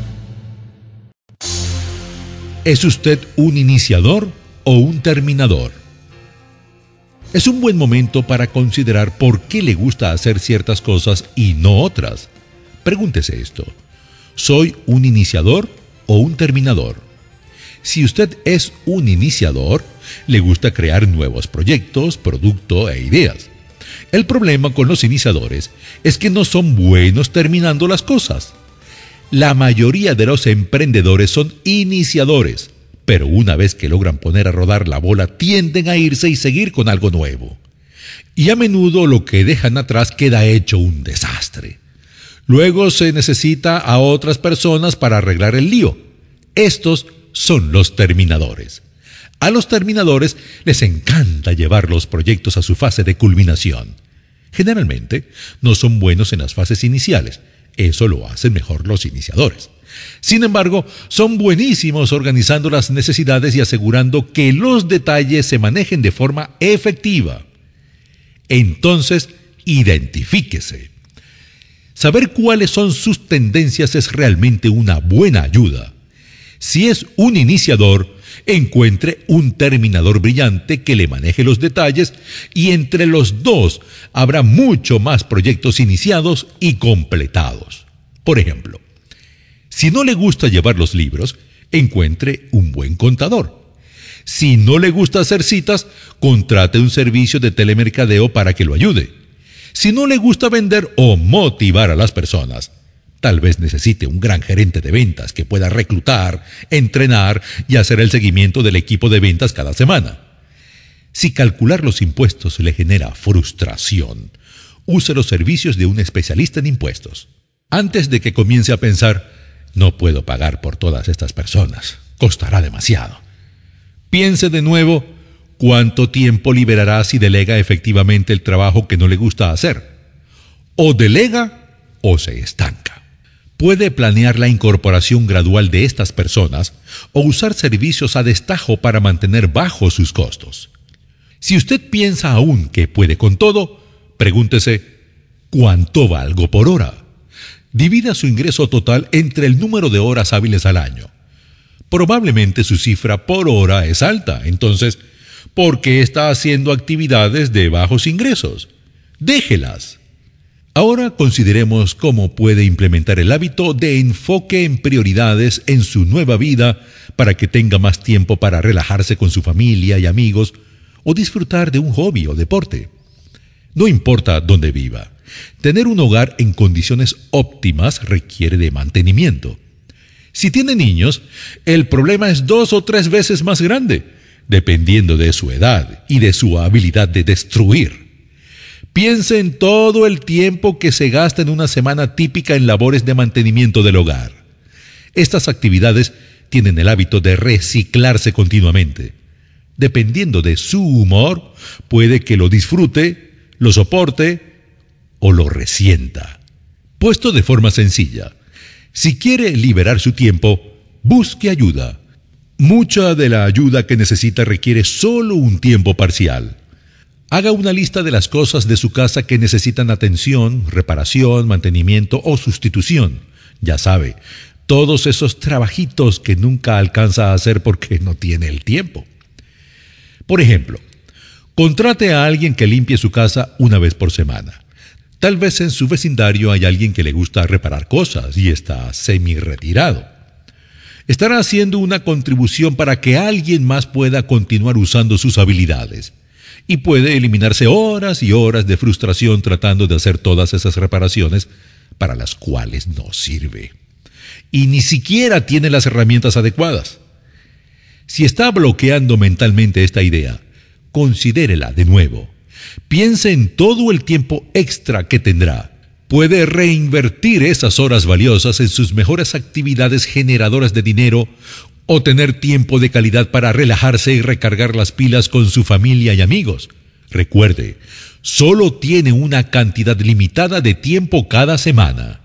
¿Es usted un iniciador o un terminador? Es un buen momento para considerar por qué le gusta hacer ciertas cosas y no otras. Pregúntese esto: ¿soy un iniciador o un terminador? Si usted es un iniciador, le gusta crear nuevos proyectos, productos e ideas. El problema con los iniciadores es que no son buenos terminando las cosas. La mayoría de los emprendedores son iniciadores, pero una vez que logran poner a rodar la bola, tienden a irse y seguir con algo nuevo. Y a menudo lo que dejan atrás queda hecho un desastre. Luego se necesita a otras personas para arreglar el lío. Estos son los terminadores. A los terminadores les encanta llevar los proyectos a su fase de culminación. Generalmente no son buenos en las fases iniciales. Eso lo hacen mejor los iniciadores. Sin embargo, son buenísimos organizando las necesidades y asegurando que los detalles se manejen de forma efectiva. Entonces, identifíquese. Saber cuáles son sus tendencias es realmente una buena ayuda. Si es un iniciador, encuentre un terminador brillante que le maneje los detalles y entre los dos habrá mucho más proyectos iniciados y completados. Por ejemplo, si no le gusta llevar los libros, encuentre un buen contador. Si no le gusta hacer citas, contrate un servicio de telemercadeo para que lo ayude. Si no le gusta vender o motivar a las personas, tal vez necesite un gran gerente de ventas que pueda reclutar, entrenar y hacer el seguimiento del equipo de ventas cada semana. Si calcular los impuestos le genera frustración, use los servicios de un especialista en impuestos. Antes de que comience a pensar, no puedo pagar por todas estas personas, costará demasiado. Piense de nuevo cuánto tiempo liberará si delega efectivamente el trabajo que no le gusta hacer. O delega o se estanca. Puede planear la incorporación gradual de estas personas o usar servicios a destajo para mantener bajos sus costos. Si usted piensa aún que puede con todo, pregúntese, ¿cuánto valgo por hora? Divida su ingreso total entre el número de horas hábiles al año. Probablemente su cifra por hora es alta, entonces, ¿por qué está haciendo actividades de bajos ingresos? Déjelas. Ahora consideremos cómo puede implementar el hábito de enfoque en prioridades en su nueva vida para que tenga más tiempo para relajarse con su familia y amigos o disfrutar de un hobby o deporte. No importa dónde viva, tener un hogar en condiciones óptimas requiere de mantenimiento. Si tiene niños, el problema es dos o tres veces más grande, dependiendo de su edad y de su habilidad de destruir. Piense en todo el tiempo que se gasta en una semana típica en labores de mantenimiento del hogar. Estas actividades tienen el hábito de reciclarse continuamente. Dependiendo de su humor, puede que lo disfrute, lo soporte o lo resienta. Puesto de forma sencilla, si quiere liberar su tiempo, busque ayuda. Mucha de la ayuda que necesita requiere solo un tiempo parcial. Haga una lista de las cosas de su casa que necesitan atención, reparación, mantenimiento o sustitución. Ya sabe, todos esos trabajitos que nunca alcanza a hacer porque no tiene el tiempo. Por ejemplo, contrate a alguien que limpie su casa una vez por semana. Tal vez en su vecindario hay alguien que le gusta reparar cosas y está semi-retirado. Estará haciendo una contribución para que alguien más pueda continuar usando sus habilidades. Y puede eliminarse horas y horas de frustración tratando de hacer todas esas reparaciones para las cuales no sirve. Y ni siquiera tiene las herramientas adecuadas. Si está bloqueando mentalmente esta idea, considérela de nuevo. Piense en todo el tiempo extra que tendrá. puede reinvertir esas horas valiosas en sus mejores actividades generadoras de dinero o tener tiempo de calidad para relajarse y recargar las pilas con su familia y amigos. Recuerde, solo tiene una cantidad limitada de tiempo cada semana.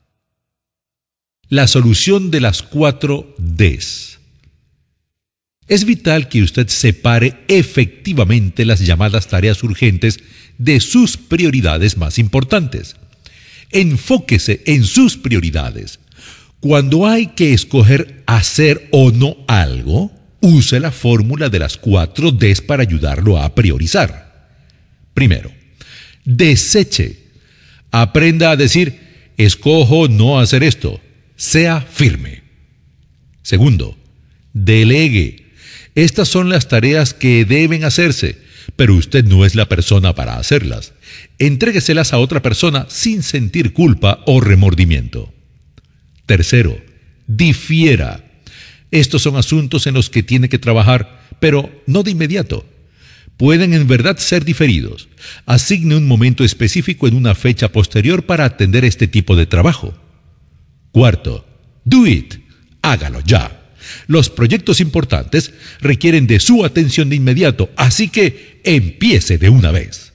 La solución de las cuatro Ds. Es vital que usted separe efectivamente las llamadas tareas urgentes de sus prioridades más importantes. Enfóquese en sus prioridades. Cuando hay que escoger hacer o no algo, use la fórmula de las cuatro Ds para ayudarlo a priorizar. Primero, deseche. Aprenda a decir, escojo no hacer esto. Sea firme. Segundo, delegue. Estas son las tareas que deben hacerse, pero usted no es la persona para hacerlas. Entrégueselas a otra persona sin sentir culpa o remordimiento. Tercero, difiera. Estos son asuntos en los que tiene que trabajar, pero no de inmediato. Pueden en verdad ser diferidos. Asigne un momento específico en una fecha posterior para atender este tipo de trabajo. Cuarto, do it. Hágalo ya. Los proyectos importantes requieren de su atención de inmediato, así que empiece de una vez.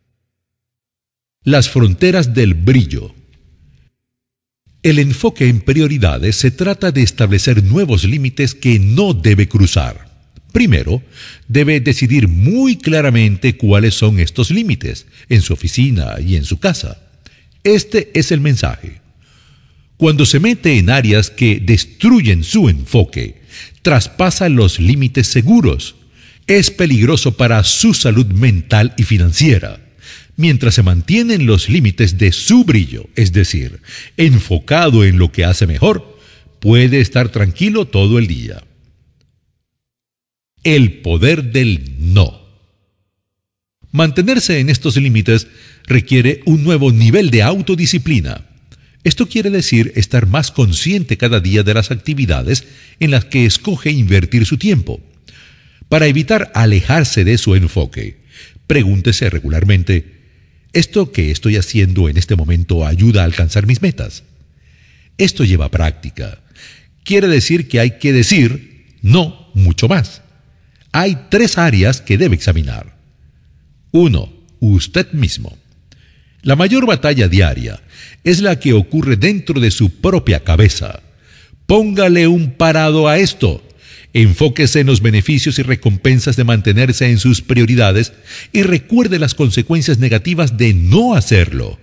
Las fronteras del brillo. El enfoque en prioridades se trata de establecer nuevos límites que no debe cruzar. Primero, debe decidir muy claramente cuáles son estos límites, en su oficina y en su casa. Este es el mensaje. Cuando se mete en áreas que destruyen su enfoque, traspasa los límites seguros. Es peligroso para su salud mental y financiera. Mientras se mantienen los límites de su brillo, es decir, enfocado en lo que hace mejor, puede estar tranquilo todo el día. El poder del no. Mantenerse en estos límites requiere un nuevo nivel de autodisciplina. Esto quiere decir estar más consciente cada día de las actividades en las que escoge invertir su tiempo. Para evitar alejarse de su enfoque, pregúntese regularmente, ¿esto que estoy haciendo en este momento ayuda a alcanzar mis metas? Esto lleva práctica. Quiere decir que hay que decir no mucho más. Hay tres áreas que debe examinar. Uno, usted mismo. La mayor batalla diaria es la que ocurre dentro de su propia cabeza. Póngale un parado a esto. Enfóquese en los beneficios y recompensas de mantenerse en sus prioridades y recuerde las consecuencias negativas de no hacerlo.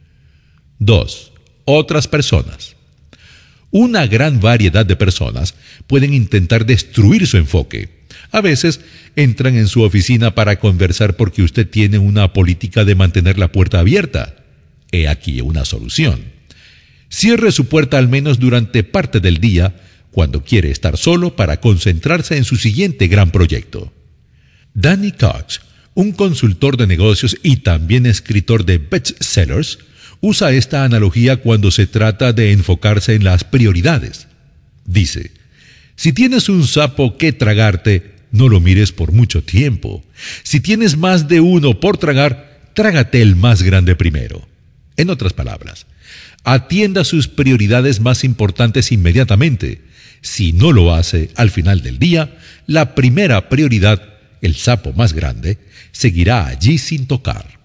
Dos. Otras personas. Una gran variedad de personas pueden intentar destruir su enfoque. A veces entran en su oficina para conversar porque usted tiene una política de mantener la puerta abierta. He aquí una solución. Cierre su puerta al menos durante parte del día cuando quiere estar solo para concentrarse en su siguiente gran proyecto. Danny Cox, un consultor de negocios y también escritor de bestsellers, usa esta analogía cuando se trata de enfocarse en las prioridades. Dice, si tienes un sapo que tragarte, no lo mires por mucho tiempo. Si tienes más de uno por tragar, trágate el más grande primero. En otras palabras, atienda sus prioridades más importantes inmediatamente. Si no lo hace al final del día, la primera prioridad, el sapo más grande, seguirá allí sin tocar.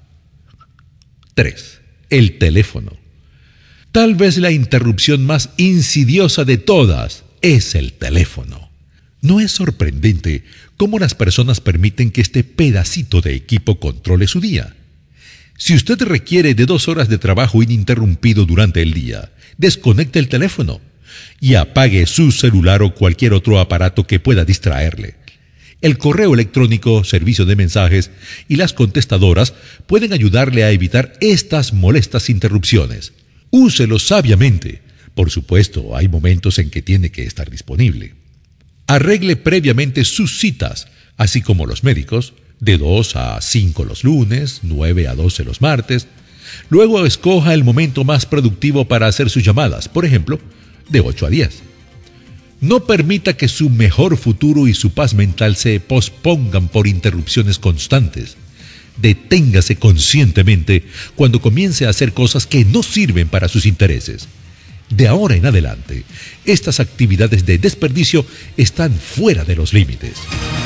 tres. El teléfono. Tal vez la interrupción más insidiosa de todas es el teléfono. ¿No es sorprendente cómo las personas permiten que este pedacito de equipo controle su día? Si usted requiere de dos horas de trabajo ininterrumpido durante el día, desconecte el teléfono y apague su celular o cualquier otro aparato que pueda distraerle. El correo electrónico, servicio de mensajes y las contestadoras pueden ayudarle a evitar estas molestas interrupciones. Úselos sabiamente. Por supuesto, hay momentos en que tiene que estar disponible. Arregle previamente sus citas, así como los médicos, de dos a cinco los lunes, nueve a doce los martes. Luego escoja el momento más productivo para hacer sus llamadas, por ejemplo, de ocho a diez. No permita que su mejor futuro y su paz mental se pospongan por interrupciones constantes. Deténgase conscientemente cuando comience a hacer cosas que no sirven para sus intereses. De ahora en adelante, estas actividades de desperdicio están fuera de los límites.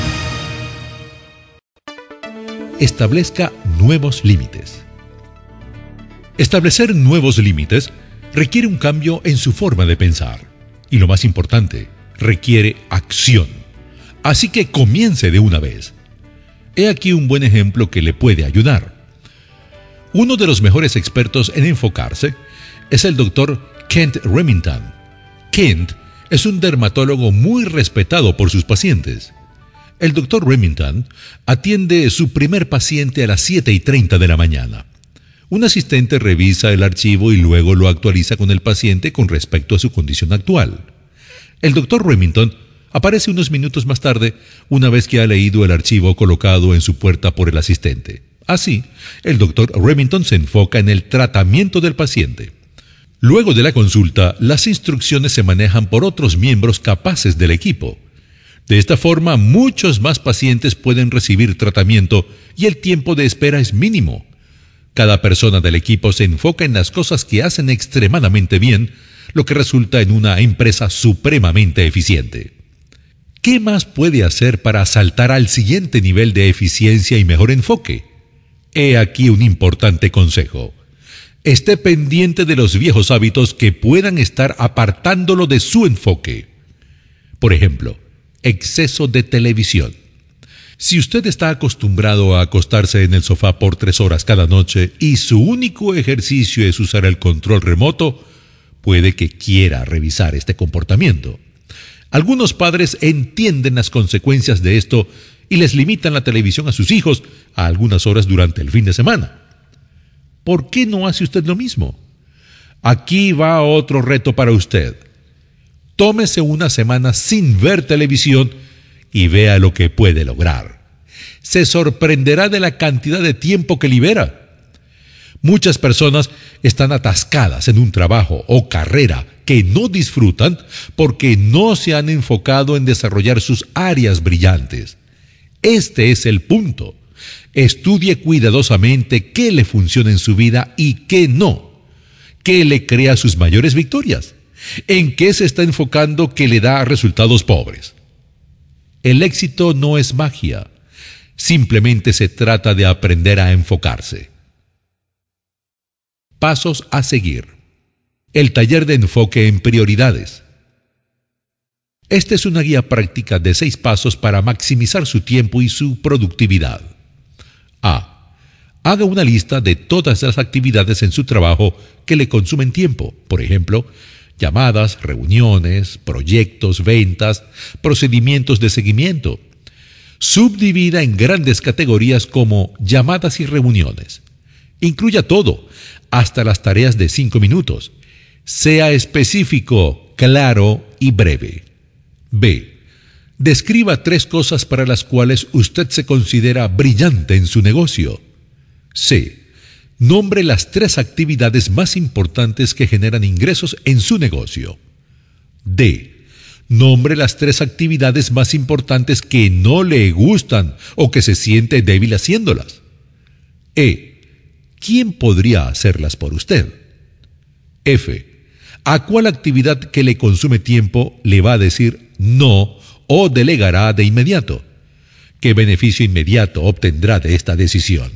Establezca nuevos límites. Establecer nuevos límites requiere un cambio en su forma de pensar. Y lo más importante, requiere acción. Así que comience de una vez. He aquí un buen ejemplo que le puede ayudar. Uno de los mejores expertos en enfocarse es el doctor Kent Remington. Kent es un dermatólogo muy respetado por sus pacientes. El doctor Remington atiende su primer paciente a las siete y treinta de la mañana. Un asistente revisa el archivo y luego lo actualiza con el paciente con respecto a su condición actual. El doctor Remington aparece unos minutos más tarde, una vez que ha leído el archivo colocado en su puerta por el asistente. Así, el doctor Remington se enfoca en el tratamiento del paciente. Luego de la consulta, las instrucciones se manejan por otros miembros capaces del equipo. De esta forma, muchos más pacientes pueden recibir tratamiento y el tiempo de espera es mínimo. Cada persona del equipo se enfoca en las cosas que hacen extremadamente bien, lo que resulta en una empresa supremamente eficiente. ¿Qué más puede hacer para saltar al siguiente nivel de eficiencia y mejor enfoque? He aquí un importante consejo. Esté pendiente de los viejos hábitos que puedan estar apartándolo de su enfoque. Por ejemplo, exceso de televisión. Si usted está acostumbrado a acostarse en el sofá por tres horas cada noche y su único ejercicio es usar el control remoto, puede que quiera revisar este comportamiento. Algunos padres entienden las consecuencias de esto y les limitan la televisión a sus hijos a algunas horas durante el fin de semana. ¿Por qué no hace usted lo mismo? Aquí va otro reto para usted. Tómese una semana sin ver televisión y vea lo que puede lograr. Se sorprenderá de la cantidad de tiempo que libera. Muchas personas están atascadas en un trabajo o carrera que no disfrutan porque no se han enfocado en desarrollar sus áreas brillantes. Este es el punto. Estudie cuidadosamente qué le funciona en su vida y qué no. ¿Qué le crea sus mayores victorias? ¿En qué se está enfocando que le da resultados pobres? El éxito no es magia. Simplemente se trata de aprender a enfocarse. Pasos a seguir. El taller de enfoque en prioridades. Esta es una guía práctica de seis pasos para maximizar su tiempo y su productividad. A. Haga una lista de todas las actividades en su trabajo que le consumen tiempo. Por ejemplo, llamadas, reuniones, proyectos, ventas, procedimientos de seguimiento. Subdivida en grandes categorías como llamadas y reuniones. Incluya todo, hasta las tareas de cinco minutos. Sea específico, claro y breve. B. Describa tres cosas para las cuales usted se considera brillante en su negocio. C. Nombre las tres actividades más importantes que generan ingresos en su negocio. D. Nombre las tres actividades más importantes que no le gustan o que se siente débil haciéndolas. E. ¿Quién podría hacerlas por usted? F. ¿A cuál actividad que le consume tiempo le va a decir no o delegará de inmediato? ¿Qué beneficio inmediato obtendrá de esta decisión?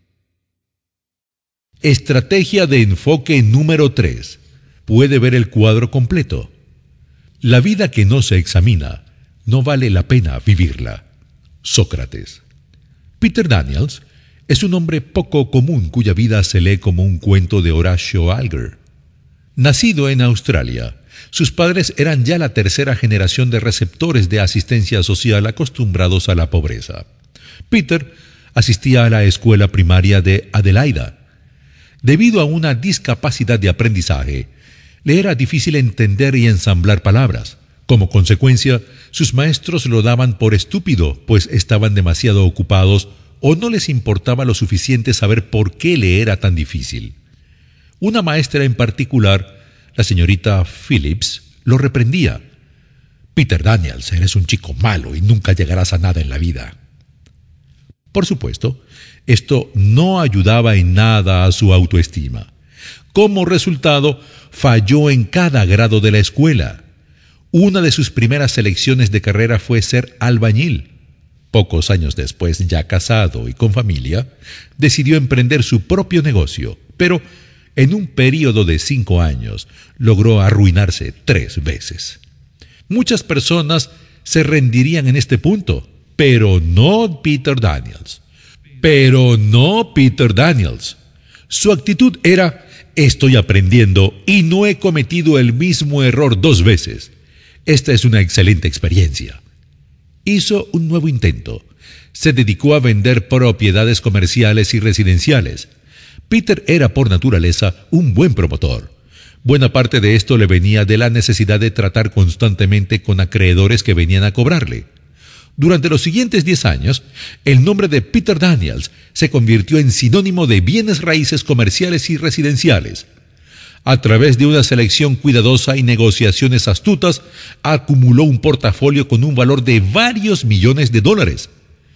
Estrategia de enfoque número tres. Puede ver el cuadro completo. La vida que no se examina, no vale la pena vivirla. Sócrates. Peter Daniels es un hombre poco común cuya vida se lee como un cuento de Horacio Alger. Nacido en Australia, sus padres eran ya la tercera generación de receptores de asistencia social acostumbrados a la pobreza. Peter asistía a la escuela primaria de Adelaida. Debido a una discapacidad de aprendizaje, le era difícil entender y ensamblar palabras. Como consecuencia, sus maestros lo daban por estúpido, pues estaban demasiado ocupados o no les importaba lo suficiente saber por qué le era tan difícil. Una maestra en particular, la señorita Phillips, lo reprendía. Peter Daniels, eres un chico malo y nunca llegarás a nada en la vida. Por supuesto, esto no ayudaba en nada a su autoestima. Como resultado, falló en cada grado de la escuela. Una de sus primeras elecciones de carrera fue ser albañil. Pocos años después, ya casado y con familia, decidió emprender su propio negocio, pero en un período de cinco años logró arruinarse tres veces. Muchas personas se rendirían en este punto, pero no Peter Daniels. Pero no Peter Daniels. Su actitud era: estoy aprendiendo y no he cometido el mismo error dos veces. Esta es una excelente experiencia. Hizo un nuevo intento. Se dedicó a vender propiedades comerciales y residenciales. Peter era por naturaleza un buen promotor. Buena parte de esto le venía de la necesidad de tratar constantemente con acreedores que venían a cobrarle. Durante los siguientes diez años, el nombre de Peter Daniels se convirtió en sinónimo de bienes raíces comerciales y residenciales. A través de una selección cuidadosa y negociaciones astutas, acumuló un portafolio con un valor de varios millones de dólares.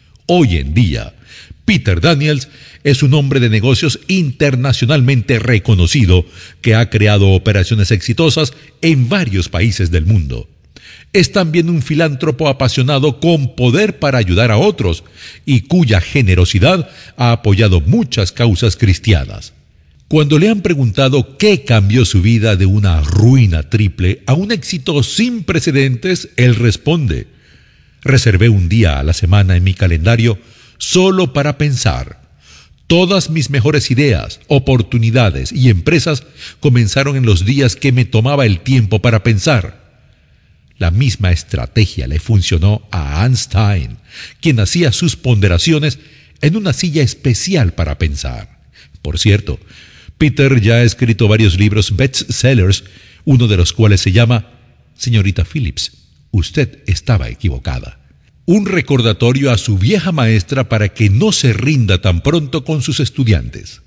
Hoy en día, Peter Daniels es un hombre de negocios internacionalmente reconocido que ha creado operaciones exitosas en varios países del mundo. Es también un filántropo apasionado con poder para ayudar a otros y cuya generosidad ha apoyado muchas causas cristianas. Cuando le han preguntado qué cambió su vida de una ruina triple a un éxito sin precedentes, él responde: reservé un día a la semana en mi calendario solo para pensar. Todas mis mejores ideas, oportunidades y empresas comenzaron en los días que me tomaba el tiempo para pensar. La misma estrategia le funcionó a Einstein, quien hacía sus ponderaciones en una silla especial para pensar. Por cierto, Peter ya ha escrito varios libros bestsellers, uno de los cuales se llama Señorita Phillips, usted estaba equivocada. Un recordatorio a su vieja maestra para que no se rinda tan pronto con sus estudiantes.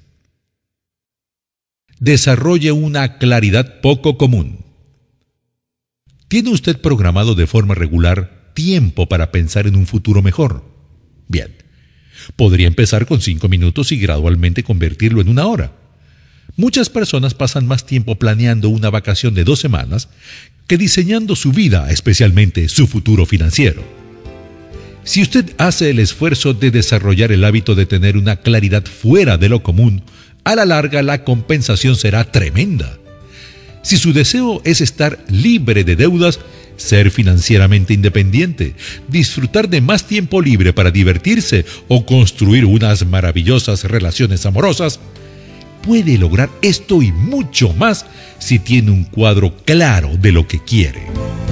Desarrolle una claridad poco común. ¿Tiene usted programado de forma regular tiempo para pensar en un futuro mejor? Bien, podría empezar con cinco minutos y gradualmente convertirlo en una hora. Muchas personas pasan más tiempo planeando una vacación de dos semanas que diseñando su vida, especialmente su futuro financiero. Si usted hace el esfuerzo de desarrollar el hábito de tener una claridad fuera de lo común, a la larga la compensación será tremenda. Si su deseo es estar libre de deudas, ser financieramente independiente, disfrutar de más tiempo libre para divertirse o construir unas maravillosas relaciones amorosas, puede lograr esto y mucho más si tiene un cuadro claro de lo que quiere.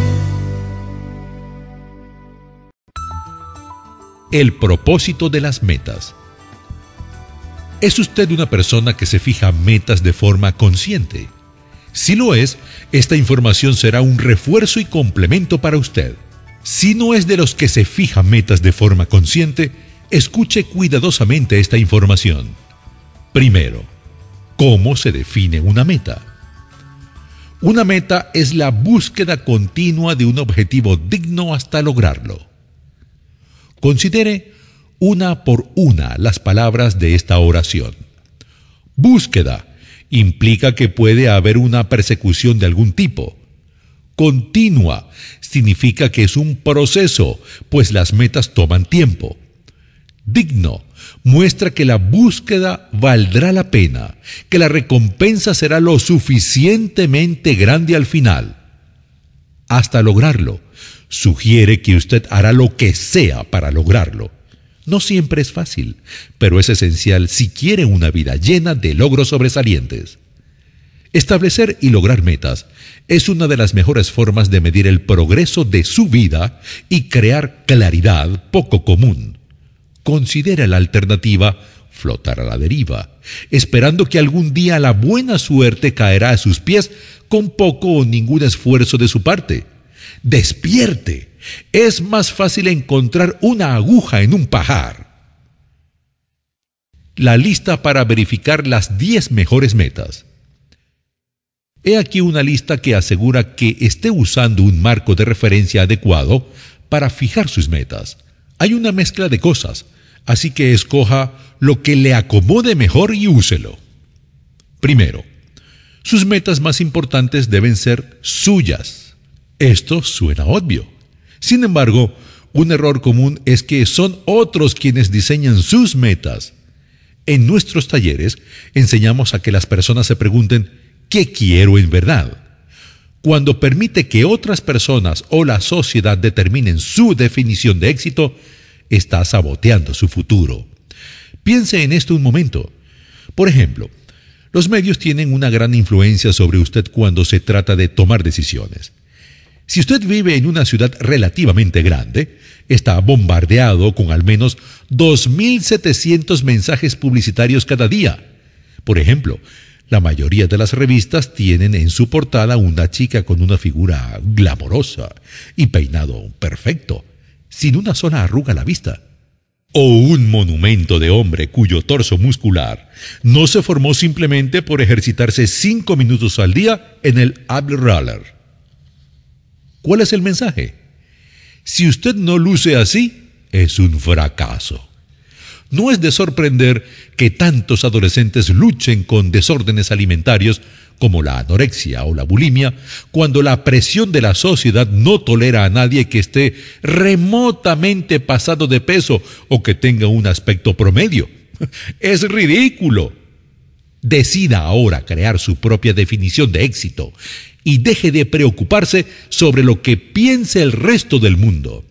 El propósito de las metas. ¿Es usted una persona que se fija metas de forma consciente? Si lo es, esta información será un refuerzo y complemento para usted. Si no es de los que se fija metas de forma consciente, escuche cuidadosamente esta información. Primero, ¿cómo se define una meta? Una meta es la búsqueda continua de un objetivo digno hasta lograrlo. Considere una por una las palabras de esta oración. Búsqueda implica que puede haber una persecución de algún tipo. Continua significa que es un proceso, pues las metas toman tiempo. Digno muestra que la búsqueda valdrá la pena, que la recompensa será lo suficientemente grande al final. Hasta lograrlo, sugiere que usted hará lo que sea para lograrlo. No siempre es fácil, pero es esencial si quiere una vida llena de logros sobresalientes. Establecer y lograr metas es una de las mejores formas de medir el progreso de su vida y crear claridad poco común. Considera la alternativa flotar a la deriva, esperando que algún día la buena suerte caerá a sus pies con poco o ningún esfuerzo de su parte. Despierte. Es más fácil encontrar una aguja en un pajar. La lista para verificar las diez mejores metas. He aquí una lista que asegura que esté usando un marco de referencia adecuado para fijar sus metas. Hay una mezcla de cosas. Así que escoja lo que le acomode mejor y úselo. Primero, sus metas más importantes deben ser suyas. Esto suena obvio. Sin embargo, un error común es que son otros quienes diseñan sus metas. En nuestros talleres enseñamos a que las personas se pregunten ¿qué quiero en verdad? Cuando permite que otras personas o la sociedad determinen su definición de éxito, está saboteando su futuro. Piense en esto un momento. Por ejemplo, los medios tienen una gran influencia sobre usted cuando se trata de tomar decisiones. Si usted vive en una ciudad relativamente grande, está bombardeado con al menos dos mil setecientos mensajes publicitarios cada día. Por ejemplo, la mayoría de las revistas tienen en su portada una chica con una figura glamorosa y peinado perfecto, sin una sola arruga a la vista. O un monumento de hombre cuyo torso muscular no se formó simplemente por ejercitarse cinco minutos al día en el ab roller. ¿Cuál es el mensaje? Si usted no luce así, es un fracaso. No es de sorprender que tantos adolescentes luchen con desórdenes alimentarios como la anorexia o la bulimia, cuando la presión de la sociedad no tolera a nadie que esté remotamente pasado de peso o que tenga un aspecto promedio. Es ridículo. Decida ahora crear su propia definición de éxito y deje de preocuparse sobre lo que piense el resto del mundo.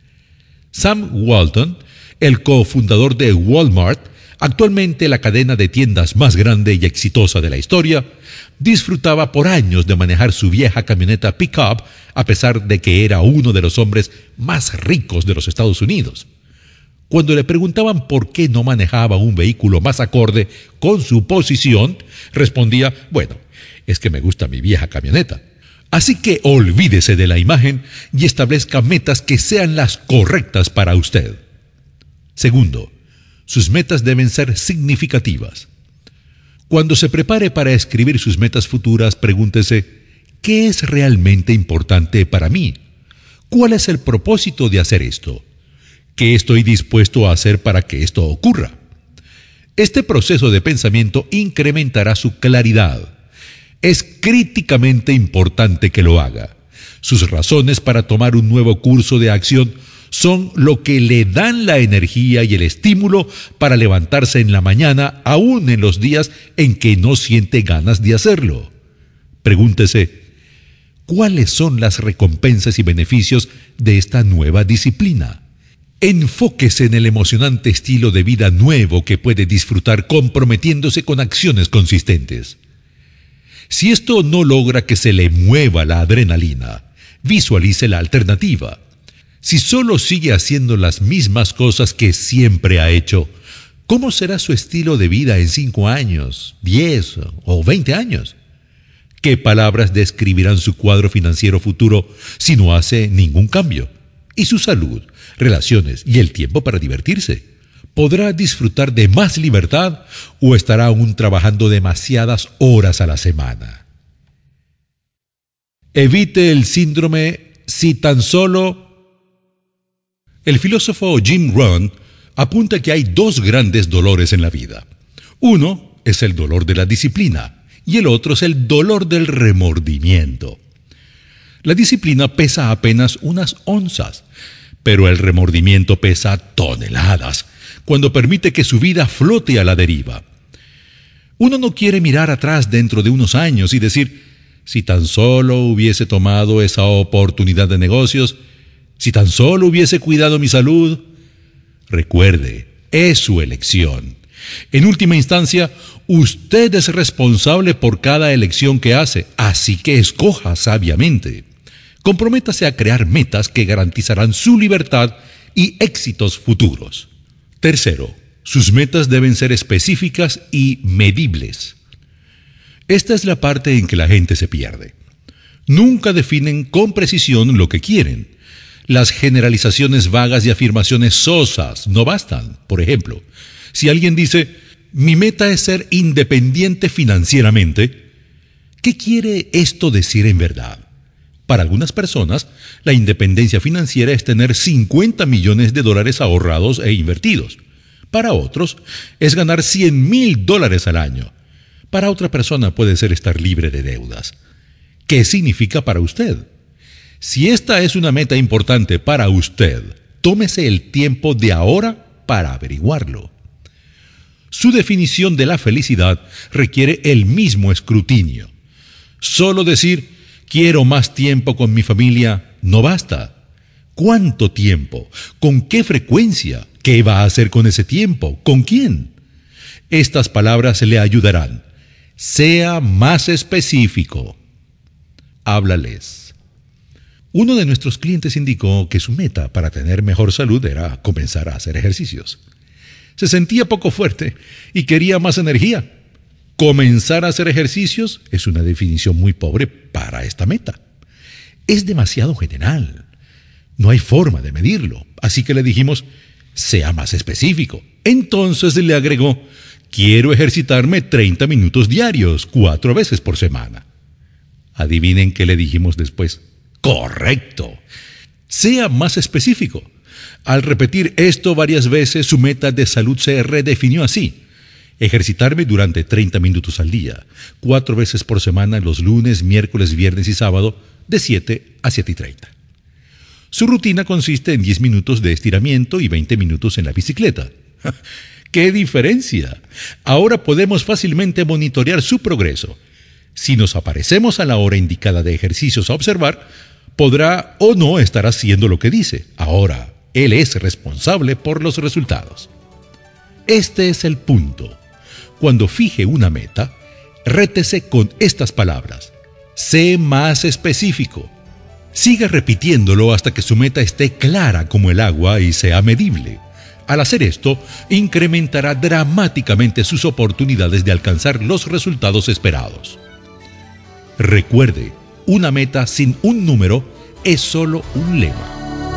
Sam Walton, el cofundador de Walmart, actualmente la cadena de tiendas más grande y exitosa de la historia, disfrutaba por años de manejar su vieja camioneta pick-up a pesar de que era uno de los hombres más ricos de los Estados Unidos. Cuando le preguntaban por qué no manejaba un vehículo más acorde con su posición, respondía, bueno, es que me gusta mi vieja camioneta. Así que olvídese de la imagen y establezca metas que sean las correctas para usted. Segundo, sus metas deben ser significativas. Cuando se prepare para escribir sus metas futuras, pregúntese, ¿qué es realmente importante para mí? ¿Cuál es el propósito de hacer esto? ¿Qué estoy dispuesto a hacer para que esto ocurra? Este proceso de pensamiento incrementará su claridad. Es críticamente importante que lo haga. Sus razones para tomar un nuevo curso de acción son lo que le dan la energía y el estímulo para levantarse en la mañana, aún en los días en que no siente ganas de hacerlo. Pregúntese, ¿cuáles son las recompensas y beneficios de esta nueva disciplina? Enfóquese en el emocionante estilo de vida nuevo que puede disfrutar comprometiéndose con acciones consistentes. Si esto no logra que se le mueva la adrenalina, visualice la alternativa. Si solo sigue haciendo las mismas cosas que siempre ha hecho, ¿cómo será su estilo de vida en cinco años, diez o veinte años? ¿Qué palabras describirán su cuadro financiero futuro si no hace ningún cambio? ¿Y su salud, relaciones y el tiempo para divertirse? ¿Podrá disfrutar de más libertad o estará aún trabajando demasiadas horas a la semana? Evite el síndrome si tan solo... El filósofo Jim Rohn apunta que hay dos grandes dolores en la vida. Uno es el dolor de la disciplina y el otro es el dolor del remordimiento. La disciplina pesa apenas unas onzas, pero el remordimiento pesa toneladas cuando permite que su vida flote a la deriva. Uno no quiere mirar atrás dentro de unos años y decir, si tan solo hubiese tomado esa oportunidad de negocios, si tan solo hubiese cuidado mi salud. Recuerde, es su elección. En última instancia, usted es responsable por cada elección que hace, así que escoja sabiamente. Comprométase a crear metas que garantizarán su libertad y éxitos futuros. Tercero, sus metas deben ser específicas y medibles. Esta es la parte en que la gente se pierde. Nunca definen con precisión lo que quieren. Las generalizaciones vagas y afirmaciones sosas no bastan. Por ejemplo, si alguien dice, mi meta es ser independiente financieramente, ¿qué quiere esto decir en verdad? Para algunas personas, la independencia financiera es tener cincuenta millones de dólares ahorrados e invertidos. Para otros, es ganar cien mil dólares al año. Para otra persona puede ser estar libre de deudas. ¿Qué significa para usted? Si esta es una meta importante para usted, tómese el tiempo de ahora para averiguarlo. Su definición de la felicidad requiere el mismo escrutinio. Solo decir, quiero más tiempo con mi familia, no basta. ¿Cuánto tiempo? ¿Con qué frecuencia? ¿Qué va a hacer con ese tiempo? ¿Con quién? Estas palabras le ayudarán. Sea más específico. Háblales. Uno de nuestros clientes indicó que su meta para tener mejor salud era comenzar a hacer ejercicios. Se sentía poco fuerte y quería más energía. Comenzar a hacer ejercicios es una definición muy pobre para esta meta. Es demasiado general. No hay forma de medirlo. Así que le dijimos, sea más específico. Entonces le agregó, quiero ejercitarme treinta minutos diarios, cuatro veces por semana. Adivinen qué le dijimos después. Correcto. Sea más específico. Al repetir esto varias veces, su meta de salud se redefinió así. Ejercitarme durante treinta minutos al día, cuatro veces por semana los lunes, miércoles, viernes y sábado, de siete a siete y treinta. Su rutina consiste en diez minutos de estiramiento y veinte minutos en la bicicleta. ¡Qué diferencia! Ahora podemos fácilmente monitorear su progreso. Si nos aparecemos a la hora indicada de ejercicios a observar, podrá o no estar haciendo lo que dice. Ahora, él es responsable por los resultados. Este es el punto. Cuando fije una meta, rétese con estas palabras. Sé más específico. Siga repitiéndolo hasta que su meta esté clara como el agua y sea medible. Al hacer esto, incrementará dramáticamente sus oportunidades de alcanzar los resultados esperados. Recuerde, una meta sin un número es solo un lema.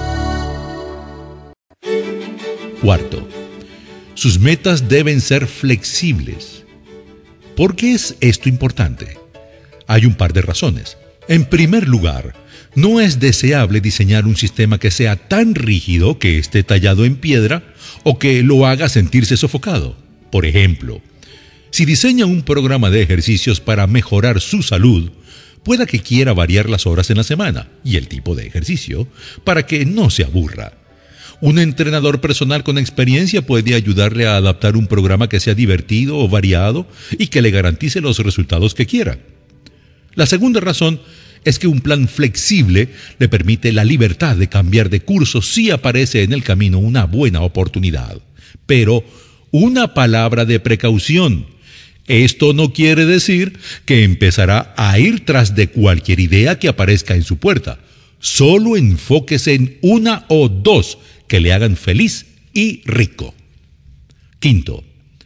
Cuarto, sus metas deben ser flexibles. ¿Por qué es esto importante? Hay un par de razones. En primer lugar, no es deseable diseñar un sistema que sea tan rígido que esté tallado en piedra o que lo haga sentirse sofocado. Por ejemplo, si diseña un programa de ejercicios para mejorar su salud, pueda que quiera variar las horas en la semana y el tipo de ejercicio para que no se aburra. Un entrenador personal con experiencia puede ayudarle a adaptar un programa que sea divertido o variado y que le garantice los resultados que quiera. La segunda razón es que un plan flexible le permite la libertad de cambiar de curso si aparece en el camino una buena oportunidad. Pero una palabra de precaución. Esto no quiere decir que empezará a ir tras de cualquier idea que aparezca en su puerta. Solo enfóquese en una o dos que le hagan feliz y rico. Quinto,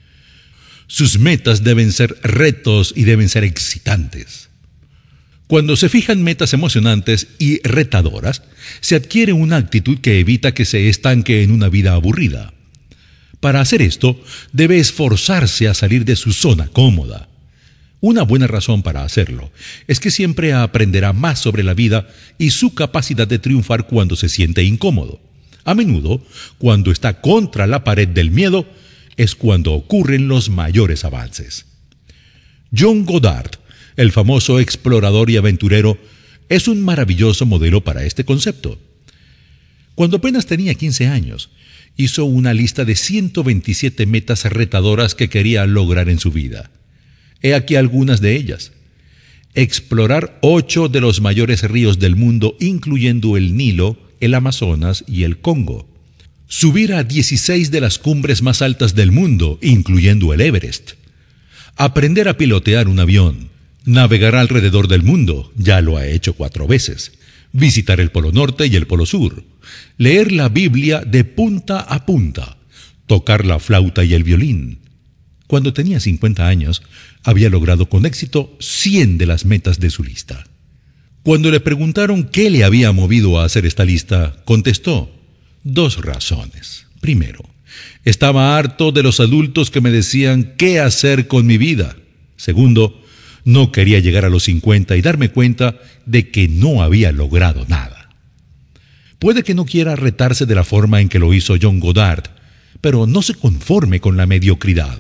sus metas deben ser retos y deben ser excitantes. Cuando se fijan metas emocionantes y retadoras, se adquiere una actitud que evita que se estanque en una vida aburrida. Para hacer esto, debe esforzarse a salir de su zona cómoda. Una buena razón para hacerlo es que siempre aprenderá más sobre la vida y su capacidad de triunfar cuando se siente incómodo. A menudo, cuando está contra la pared del miedo, es cuando ocurren los mayores avances. John Goddard, el famoso explorador y aventurero, es un maravilloso modelo para este concepto. Cuando apenas tenía quince años, hizo una lista de ciento veintisiete metas retadoras que quería lograr en su vida. He aquí algunas de ellas. Explorar ocho de los mayores ríos del mundo, incluyendo el Nilo, el Amazonas y el Congo. Subir a dieciséis de las cumbres más altas del mundo, incluyendo el Everest. Aprender a pilotear un avión. Navegar alrededor del mundo, ya lo ha hecho cuatro veces. Visitar el Polo Norte y el Polo Sur. Leer la Biblia de punta a punta. Tocar la flauta y el violín. Cuando tenía cincuenta años, había logrado con éxito cien de las metas de su lista. Cuando le preguntaron qué le había movido a hacer esta lista, contestó, dos razones. Primero, estaba harto de los adultos que me decían qué hacer con mi vida. Segundo, no quería llegar a los cincuenta y darme cuenta de que no había logrado nada. Puede que no quiera retarse de la forma en que lo hizo John Goddard, pero no se conforme con la mediocridad.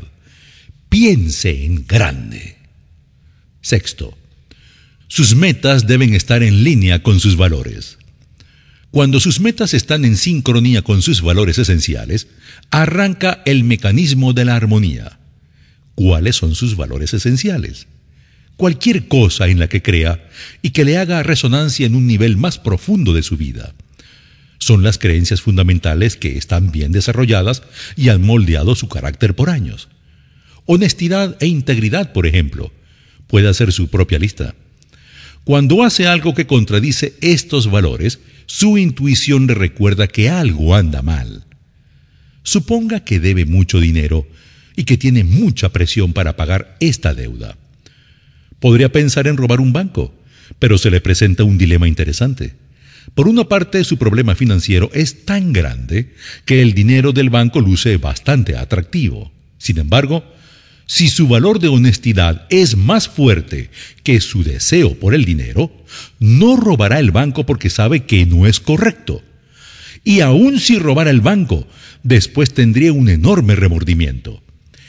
Piense en grande. Sexto, sus metas deben estar en línea con sus valores. Cuando sus metas están en sincronía con sus valores esenciales, arranca el mecanismo de la armonía. ¿Cuáles son sus valores esenciales? Cualquier cosa en la que crea y que le haga resonancia en un nivel más profundo de su vida. Son las creencias fundamentales que están bien desarrolladas y han moldeado su carácter por años. Honestidad e integridad, por ejemplo, puede hacer su propia lista. Cuando hace algo que contradice estos valores, su intuición le recuerda que algo anda mal. Suponga que debe mucho dinero y que tiene mucha presión para pagar esta deuda. Podría pensar en robar un banco, pero se le presenta un dilema interesante. Por una parte, su problema financiero es tan grande que el dinero del banco luce bastante atractivo. Sin embargo, si su valor de honestidad es más fuerte que su deseo por el dinero, no robará el banco porque sabe que no es correcto. Y aun si robara el banco, después tendría un enorme remordimiento.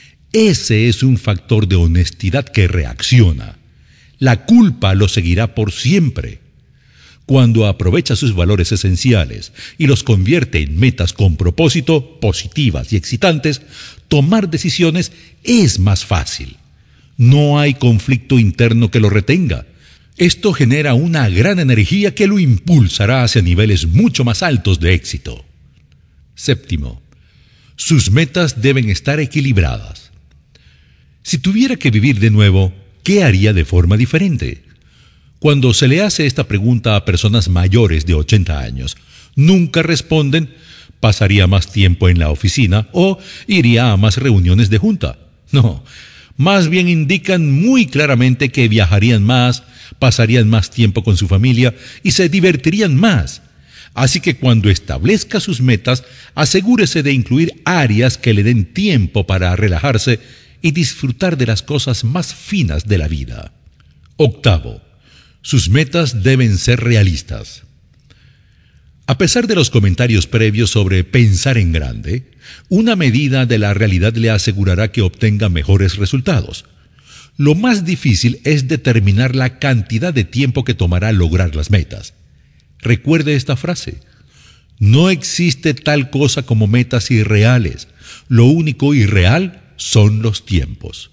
Ese es un factor de honestidad que reacciona. La culpa lo seguirá por siempre. Cuando aprovecha sus valores esenciales y los convierte en metas con propósito, positivas y excitantes, tomar decisiones es más fácil. No hay conflicto interno que lo retenga. Esto genera una gran energía que lo impulsará hacia niveles mucho más altos de éxito. Séptimo, sus metas deben estar equilibradas. Si tuviera que vivir de nuevo, ¿qué haría de forma diferente? Cuando se le hace esta pregunta a personas mayores de ochenta años, nunca responden «pasaría más tiempo en la oficina» o «iría a más reuniones de junta». No, más bien indican muy claramente que viajarían más, pasarían más tiempo con su familia y se divertirían más. Así que cuando establezca sus metas, asegúrese de incluir áreas que le den tiempo para relajarse y disfrutar de las cosas más finas de la vida. Octavo, sus metas deben ser realistas. A pesar de los comentarios previos sobre pensar en grande, una medida de la realidad le asegurará que obtenga mejores resultados. Lo más difícil es determinar la cantidad de tiempo que tomará lograr las metas. Recuerde esta frase: no existe tal cosa como metas irreales. Lo único irreal son los tiempos.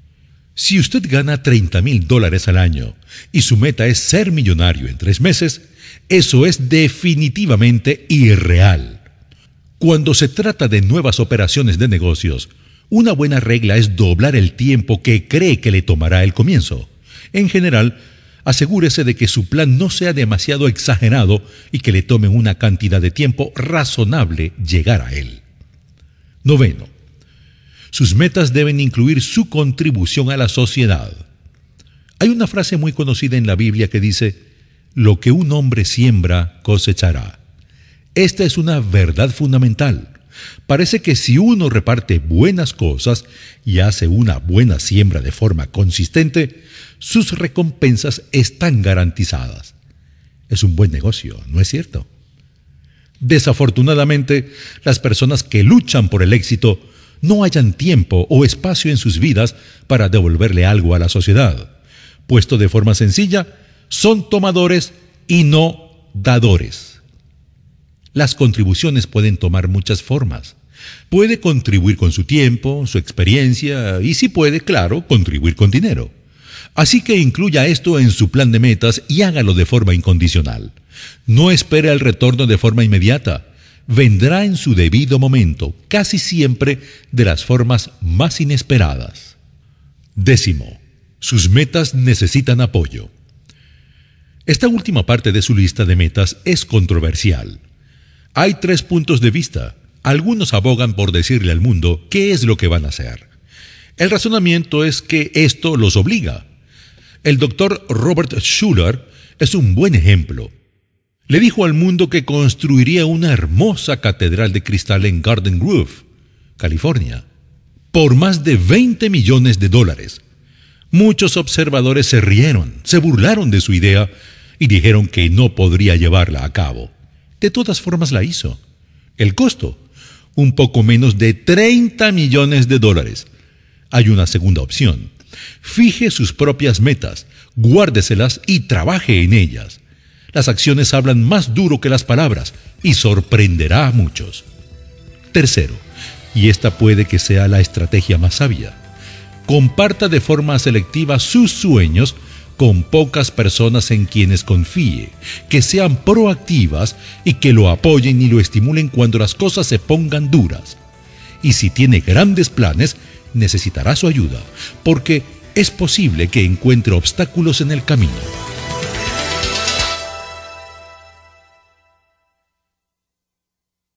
Si usted gana treinta mil dólares al año y su meta es ser millonario en tres meses, eso es definitivamente irreal. Cuando se trata de nuevas operaciones de negocios, una buena regla es doblar el tiempo que cree que le tomará el comienzo. En general, asegúrese de que su plan no sea demasiado exagerado y que le tome una cantidad de tiempo razonable llegar a él. Noveno, sus metas deben incluir su contribución a la sociedad. Hay una frase muy conocida en la Biblia que dice: «Lo que un hombre siembra, cosechará». Esta es una verdad fundamental. Parece que si uno reparte buenas cosas y hace una buena siembra de forma consistente, sus recompensas están garantizadas. Es un buen negocio, ¿no es cierto? Desafortunadamente, las personas que luchan por el éxito no hallan tiempo o espacio en sus vidas para devolverle algo a la sociedad. Puesto de forma sencilla, son tomadores y no dadores. Las contribuciones pueden tomar muchas formas. Puede contribuir con su tiempo, su experiencia y, si puede, claro, contribuir con dinero. Así que incluya esto en su plan de metas y hágalo de forma incondicional. No espere el retorno de forma inmediata. Vendrá en su debido momento, casi siempre de las formas más inesperadas. Décimo, sus metas necesitan apoyo. Esta última parte de su lista de metas es controversial. Hay tres puntos de vista. Algunos abogan por decirle al mundo qué es lo que van a hacer. El razonamiento es que esto los obliga. El doctor Robert Schuller es un buen ejemplo. Le dijo al mundo que construiría una hermosa catedral de cristal en Garden Grove, California, por más de veinte millones de dólares. Muchos observadores se rieron, se burlaron de su idea y dijeron que no podría llevarla a cabo. De todas formas la hizo. El costo: un poco menos de treinta millones de dólares. Hay una segunda opción. Fije sus propias metas, guárdeselas y trabaje en ellas. Las acciones hablan más duro que las palabras y sorprenderá a muchos. Tercero, y esta puede que sea la estrategia más sabia, comparta de forma selectiva sus sueños con pocas personas en quienes confíe, que sean proactivas y que lo apoyen y lo estimulen cuando las cosas se pongan duras. Y si tiene grandes planes, necesitará su ayuda, porque es posible que encuentre obstáculos en el camino.